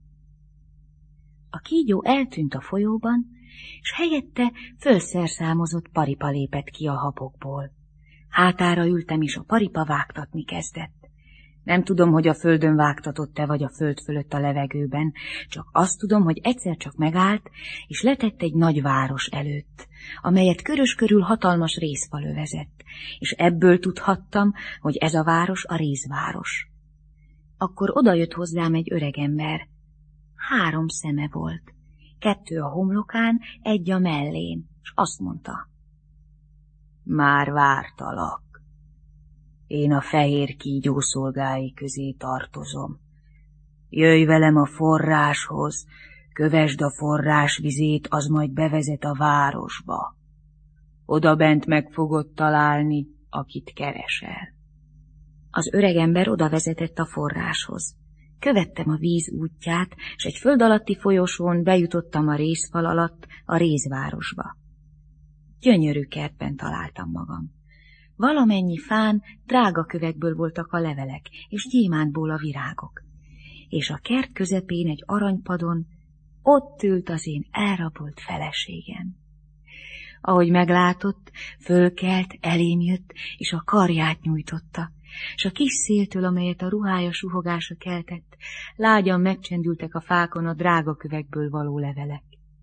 A kígyó eltűnt a folyóban, s helyette fölszerszámozott Paripa lépett ki a habokból. Hátára ültem, és a Paripa vágtatni kezdett. Nem tudom, hogy a földön vágtatott-e, vagy a föld fölött a levegőben, csak azt tudom, hogy egyszer csak megállt, és letett egy nagy város előtt, amelyet körös körül hatalmas rézfal övezett, és ebből tudhattam, hogy ez a város a Rézváros. Akkor odajött hozzám egy öregember. 3 szeme volt, 2 a homlokán, 1 a mellén, és azt mondta: Már vártalak. Én a fehér kígyó szolgái közé tartozom. Jöjj velem a forráshoz, kövesd a forrás vizét, az majd bevezet a városba. Oda bent meg fogod találni, akit keresel. Az öregember oda vezetett a forráshoz. Követtem a víz útját, s egy föld alatti folyosón bejutottam a rézfal alatt a rézvárosba. Gyönyörű kertben találtam magam. Valamennyi fán drága kövekből voltak a levelek, és gyémántból a virágok. És a kert közepén egy aranypadon ott ült az én elrabolt feleségem. Ahogy meglátott, fölkelt, elém jött, és a karját nyújtotta, s a kis széltől, amelyet a ruhája suhogása keltett, lágyan megcsendültek a fákon a drága kövekből való levelek.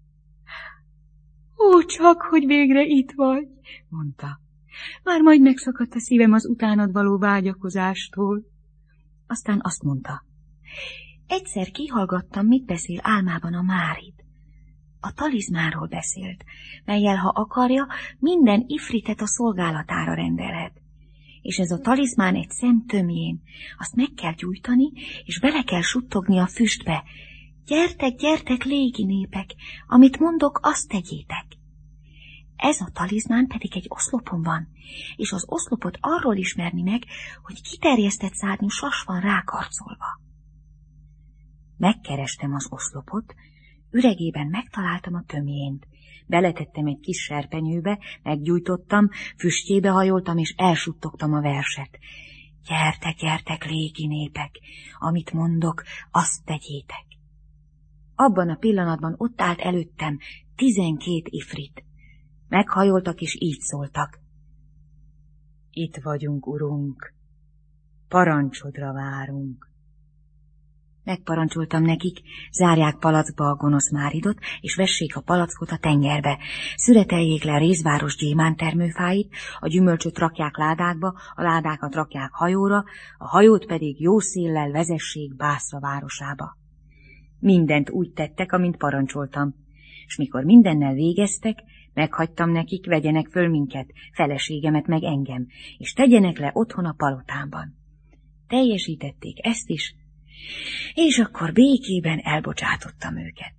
Ó, csak, hogy végre itt vagy, mondta. Már majd megszakadt a szívem az utánad való vágyakozástól. Aztán azt mondta. Egyszer kihallgattam, mit beszél álmában a Márid. A talizmánról beszélt, mellyel, ha akarja, minden ifritet a szolgálatára rendelhet. És ez a talizmán egy szem tömjén, azt meg kell gyújtani, és bele kell suttogni a füstbe. Gyertek, gyertek, légi népek, amit mondok, azt tegyétek. Ez a talizmán pedig egy oszlopon van, és az oszlopot arról ismerni meg, hogy kiterjesztett szárnyú sas van rákarcolva. Megkerestem az oszlopot, üregében megtaláltam a tömjént, beletettem egy kis serpenyőbe, meggyújtottam, füstjébe hajoltam, és elsuttogtam a verset. Gyertek, gyertek, légi népek, amit mondok, azt tegyétek. Abban a pillanatban ott állt előttem 12 ifrit. Meghajoltak, és így szóltak. Itt vagyunk, urunk, parancsodra várunk. Megparancsoltam nekik, zárják palackba a gonosz Máridot, és vessék a palackot a tengerbe. Szüreteljék le a rézváros gyémántermőfáit, a gyümölcsöt rakják ládákba, a ládákat rakják hajóra, a hajót pedig jó széllel vezessék Bászra városába. Mindent úgy tettek, amint parancsoltam, és mikor mindennel végeztek, meghagytam nekik, vegyenek föl minket, feleségemet meg engem, és tegyenek le otthon a palotámban. Teljesítették ezt is, és akkor békében elbocsátottam őket.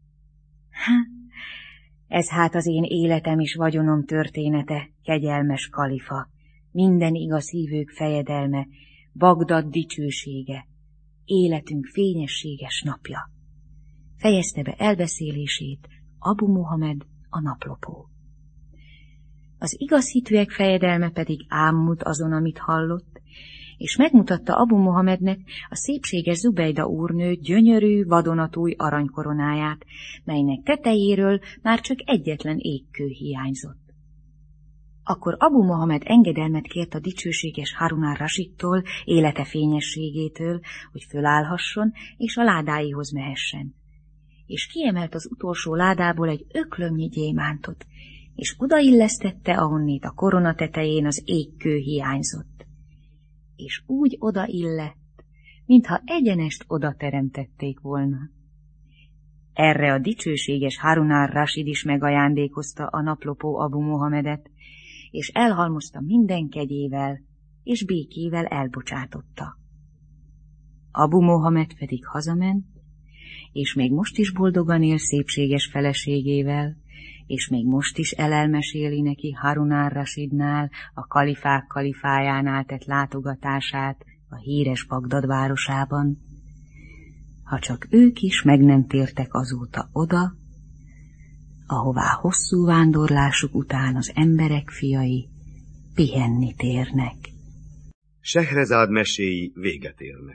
Ez hát az én életem és vagyonom története, kegyelmes kalifa, minden igaz hívők fejedelme, Bagdad dicsősége, életünk fényességes napja. Fejezte be elbeszélését Abu Mohamed, a naplopó. Az igaz hitűek fejedelme pedig ámult azon, amit hallott, és megmutatta Abu Mohamednek a szépséges Zubejda úrnő gyönyörű, vadonatúj aranykoronáját, melynek tetejéről már csak egyetlen égkő hiányzott. Akkor Abu Mohamed engedelmet kért a dicsőséges Harun ar-Rasidtól, élete fényességétől, hogy fölállhasson, és a ládáihoz mehessen. És kiemelt az utolsó ládából egy öklömnyi gyémántot, és odaillesztette, ahonnét a korona tetején az égkő hiányzott. És úgy odaillett, mintha egyenest oda teremtették volna. Erre a dicsőséges Harun ar-Rasid is megajándékozta a naplopó Abu Mohamedet, és elhalmozta minden kegyével, és békével elbocsátotta. Abu Mohamed pedig hazament, és még most is boldogan él szépséges feleségével, és még most is elelmeséli neki Harun ar-Rasidnál, a kalifák kalifájánál tett látogatását a híres Bagdad városában, ha csak ők is meg nem tértek azóta oda, ahová hosszú vándorlásuk után az emberek fiai pihenni térnek. Sehrezád meséi véget érnek.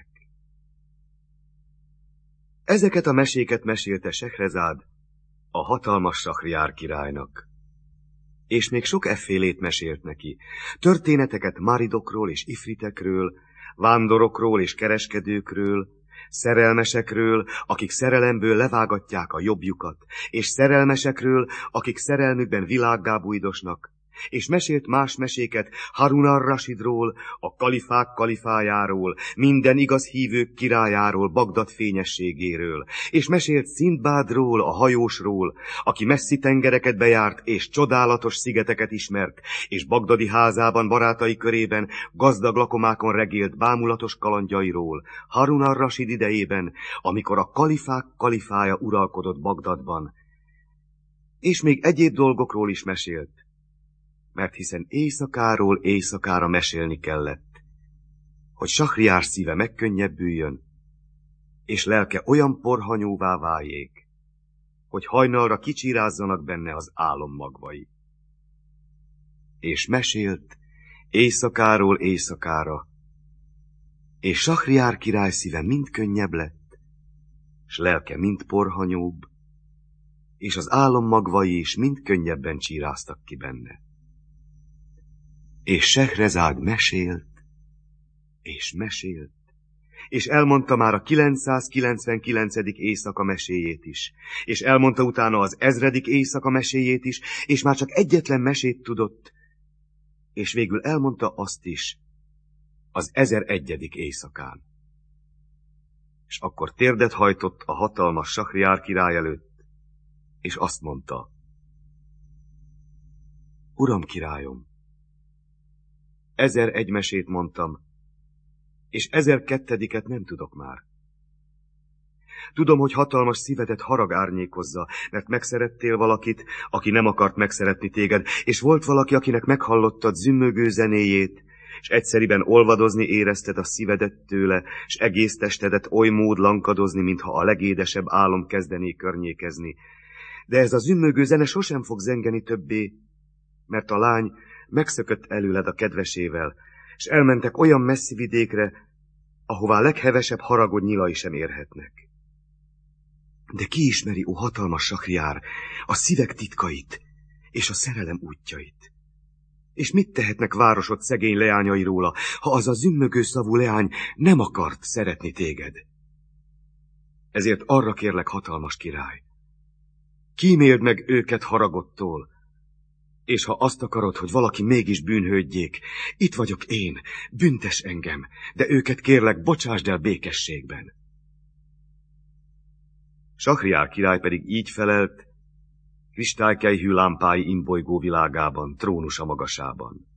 Ezeket a meséket mesélte Sehrezád a hatalmas Sahriár királynak. És még sok effélét mesélt neki, történeteket máridokról és ifritekről, vándorokról és kereskedőkről, szerelmesekről, akik szerelemből levágatják a jobbjukat, és szerelmesekről, akik szerelmükben világgá bújdosnak, és mesélt más meséket Harun ar-Rasidról, a kalifák kalifájáról, minden igaz hívők királyáról, Bagdad fényességéről, és mesélt Szindbádról, a hajósról, aki messzi tengereket bejárt, és csodálatos szigeteket ismert, és bagdadi házában, barátai körében, gazdag lakomákon regélt bámulatos kalandjairól, Harun ar-Rasid idejében, amikor a kalifák kalifája uralkodott Bagdadban. És még egyéb dolgokról is mesélt, mert hiszen éjszakáról éjszakára mesélni kellett, hogy Sahriár szíve megkönnyebbüljön, és lelke olyan porhanyóvá váljék, hogy hajnalra kicsirázzanak benne az álom magvai. És mesélt éjszakáról éjszakára, és Sahriár király szíve mind könnyebb lett, s lelke mind porhanyóbb, és az álom magvai is mind könnyebben csíráztak ki benne. És Sehrezád mesélt, és mesélt, és elmondta már a 999. éjszaka meséjét is, és elmondta utána az 1000. éjszaka meséjét is, és már csak egyetlen mesét tudott, és végül elmondta azt is az 1001. éjszakán. És akkor térdet hajtott a hatalmas Sahriár király előtt, és azt mondta: Uram királyom, 1001 mesét mondtam, és 1002. nem tudok már. Tudom, hogy hatalmas szívedet harag árnyékozza, mert megszerettél valakit, aki nem akart megszeretni téged, és volt valaki, akinek meghallottad zümmögő zenéjét, és egyszeriben olvadozni érezted a szívedet tőle, és egész testedet oly mód lankadozni, mintha a legédesebb álom kezdené környékezni. De ez a zümmögő zene sosem fog zengeni többé, mert a lány megszökött előled a kedvesével, és elmentek olyan messzi vidékre, ahová leghevesebb haragod nyilai sem érhetnek. De ki ismeri, ó hatalmas Sahriár, a szívek titkait és a szerelem útjait? És mit tehetnek városod szegény leányai róla, ha az a zümmögő szavú leány nem akart szeretni téged? Ezért arra kérlek, hatalmas király, kíméld meg őket haragodtól, és ha azt akarod, hogy valaki mégis bűnhődjék, itt vagyok én, büntes engem, de őket kérlek, bocsásd el békességben. Sahriár király pedig így felelt, kristálykelyhű lámpái imbolygó világában, trónusa magasában.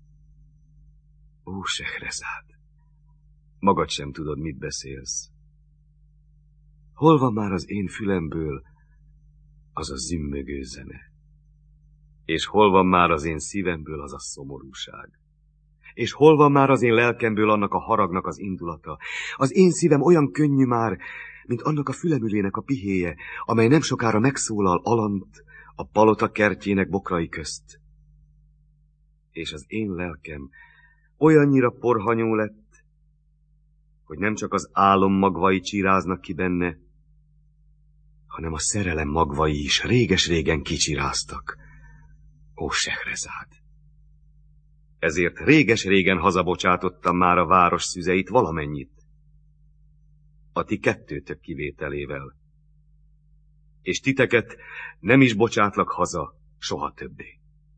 Ó, Sehrezád, magad sem tudod, mit beszélsz. Hol van már az én fülemből az a zümmögő zene? És hol van már az én szívemből az a szomorúság? És hol van már az én lelkemből annak a haragnak az indulata? Az én szívem olyan könnyű már, mint annak a fülemülének a pihéje, amely nem sokára megszólal alant a palota kertjének bokrai közt. És az én lelkem olyannyira porhanyó lett, hogy nem csak az álom magvai csiráznak ki benne, hanem a szerelem magvai is réges-régen kicsiráztak. Ó, Sehrezád! Ezért réges-régen hazabocsátottam már a város szüzeit valamennyit, a ti kettőtök kivételével, és titeket nem is bocsátlak haza soha többé.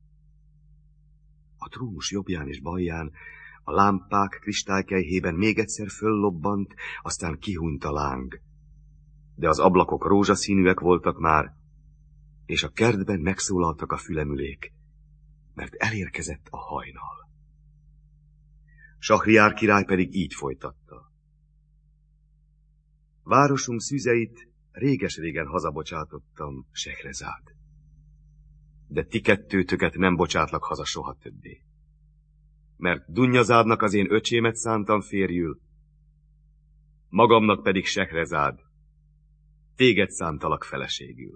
A trónus jobbján és balján, a lámpák kristálykelyhében még egyszer föllobbant, aztán kihúnyt a láng, de az ablakok rózsaszínűek voltak már, és a kertben megszólaltak a fülemülék, mert elérkezett a hajnal. Sahriár király pedig így folytatta. Városunk szüzeit réges-régen hazabocsátottam, Sehrezád, de ti kettőtöket nem bocsátlak haza soha többé, mert Dunnyazádnak az én öcsémet szántam férjül, magamnak pedig, Sehrezád, téged szántalak feleségül.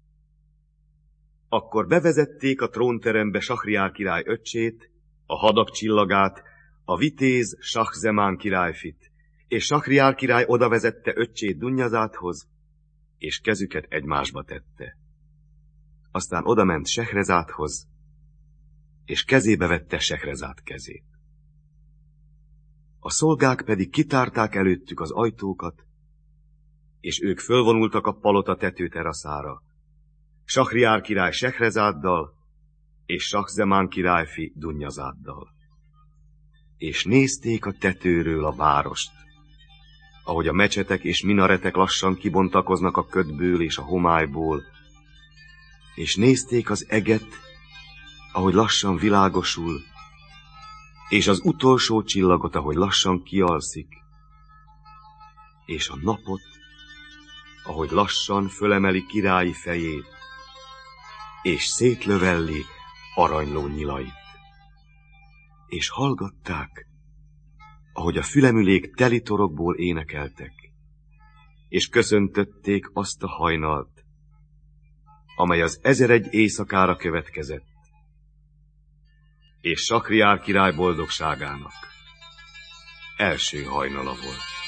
Akkor bevezették a trónterembe Sahriár király öccsét, a hadak csillagát, a vitéz Sahzemán királyfit, és Sahriár király odavezette öccsét Dunnyazádhoz, és kezüket egymásba tette. Aztán odament Sehrezádhoz, és kezébe vette Sehrezád kezét. A szolgák pedig kitárták előttük az ajtókat, és ők fölvonultak a palota tetőteraszára, Sahriár király Sehrezáddal, és Sahzemán királyfi Dunyazáddal. És nézték a tetőről a várost, ahogy a mecsetek és minaretek lassan kibontakoznak a ködből és a homályból, és nézték az eget, ahogy lassan világosul, és az utolsó csillagot, ahogy lassan kialszik, és a napot, ahogy lassan fölemeli királyi fejét, és szétlövelli aranyló nyilait. És hallgatták, ahogy a fülemülék teli torokból énekeltek, és köszöntötték azt a hajnalt, amely az 1001 éjszakára következett, és Sahriár király boldogságának első hajnala volt.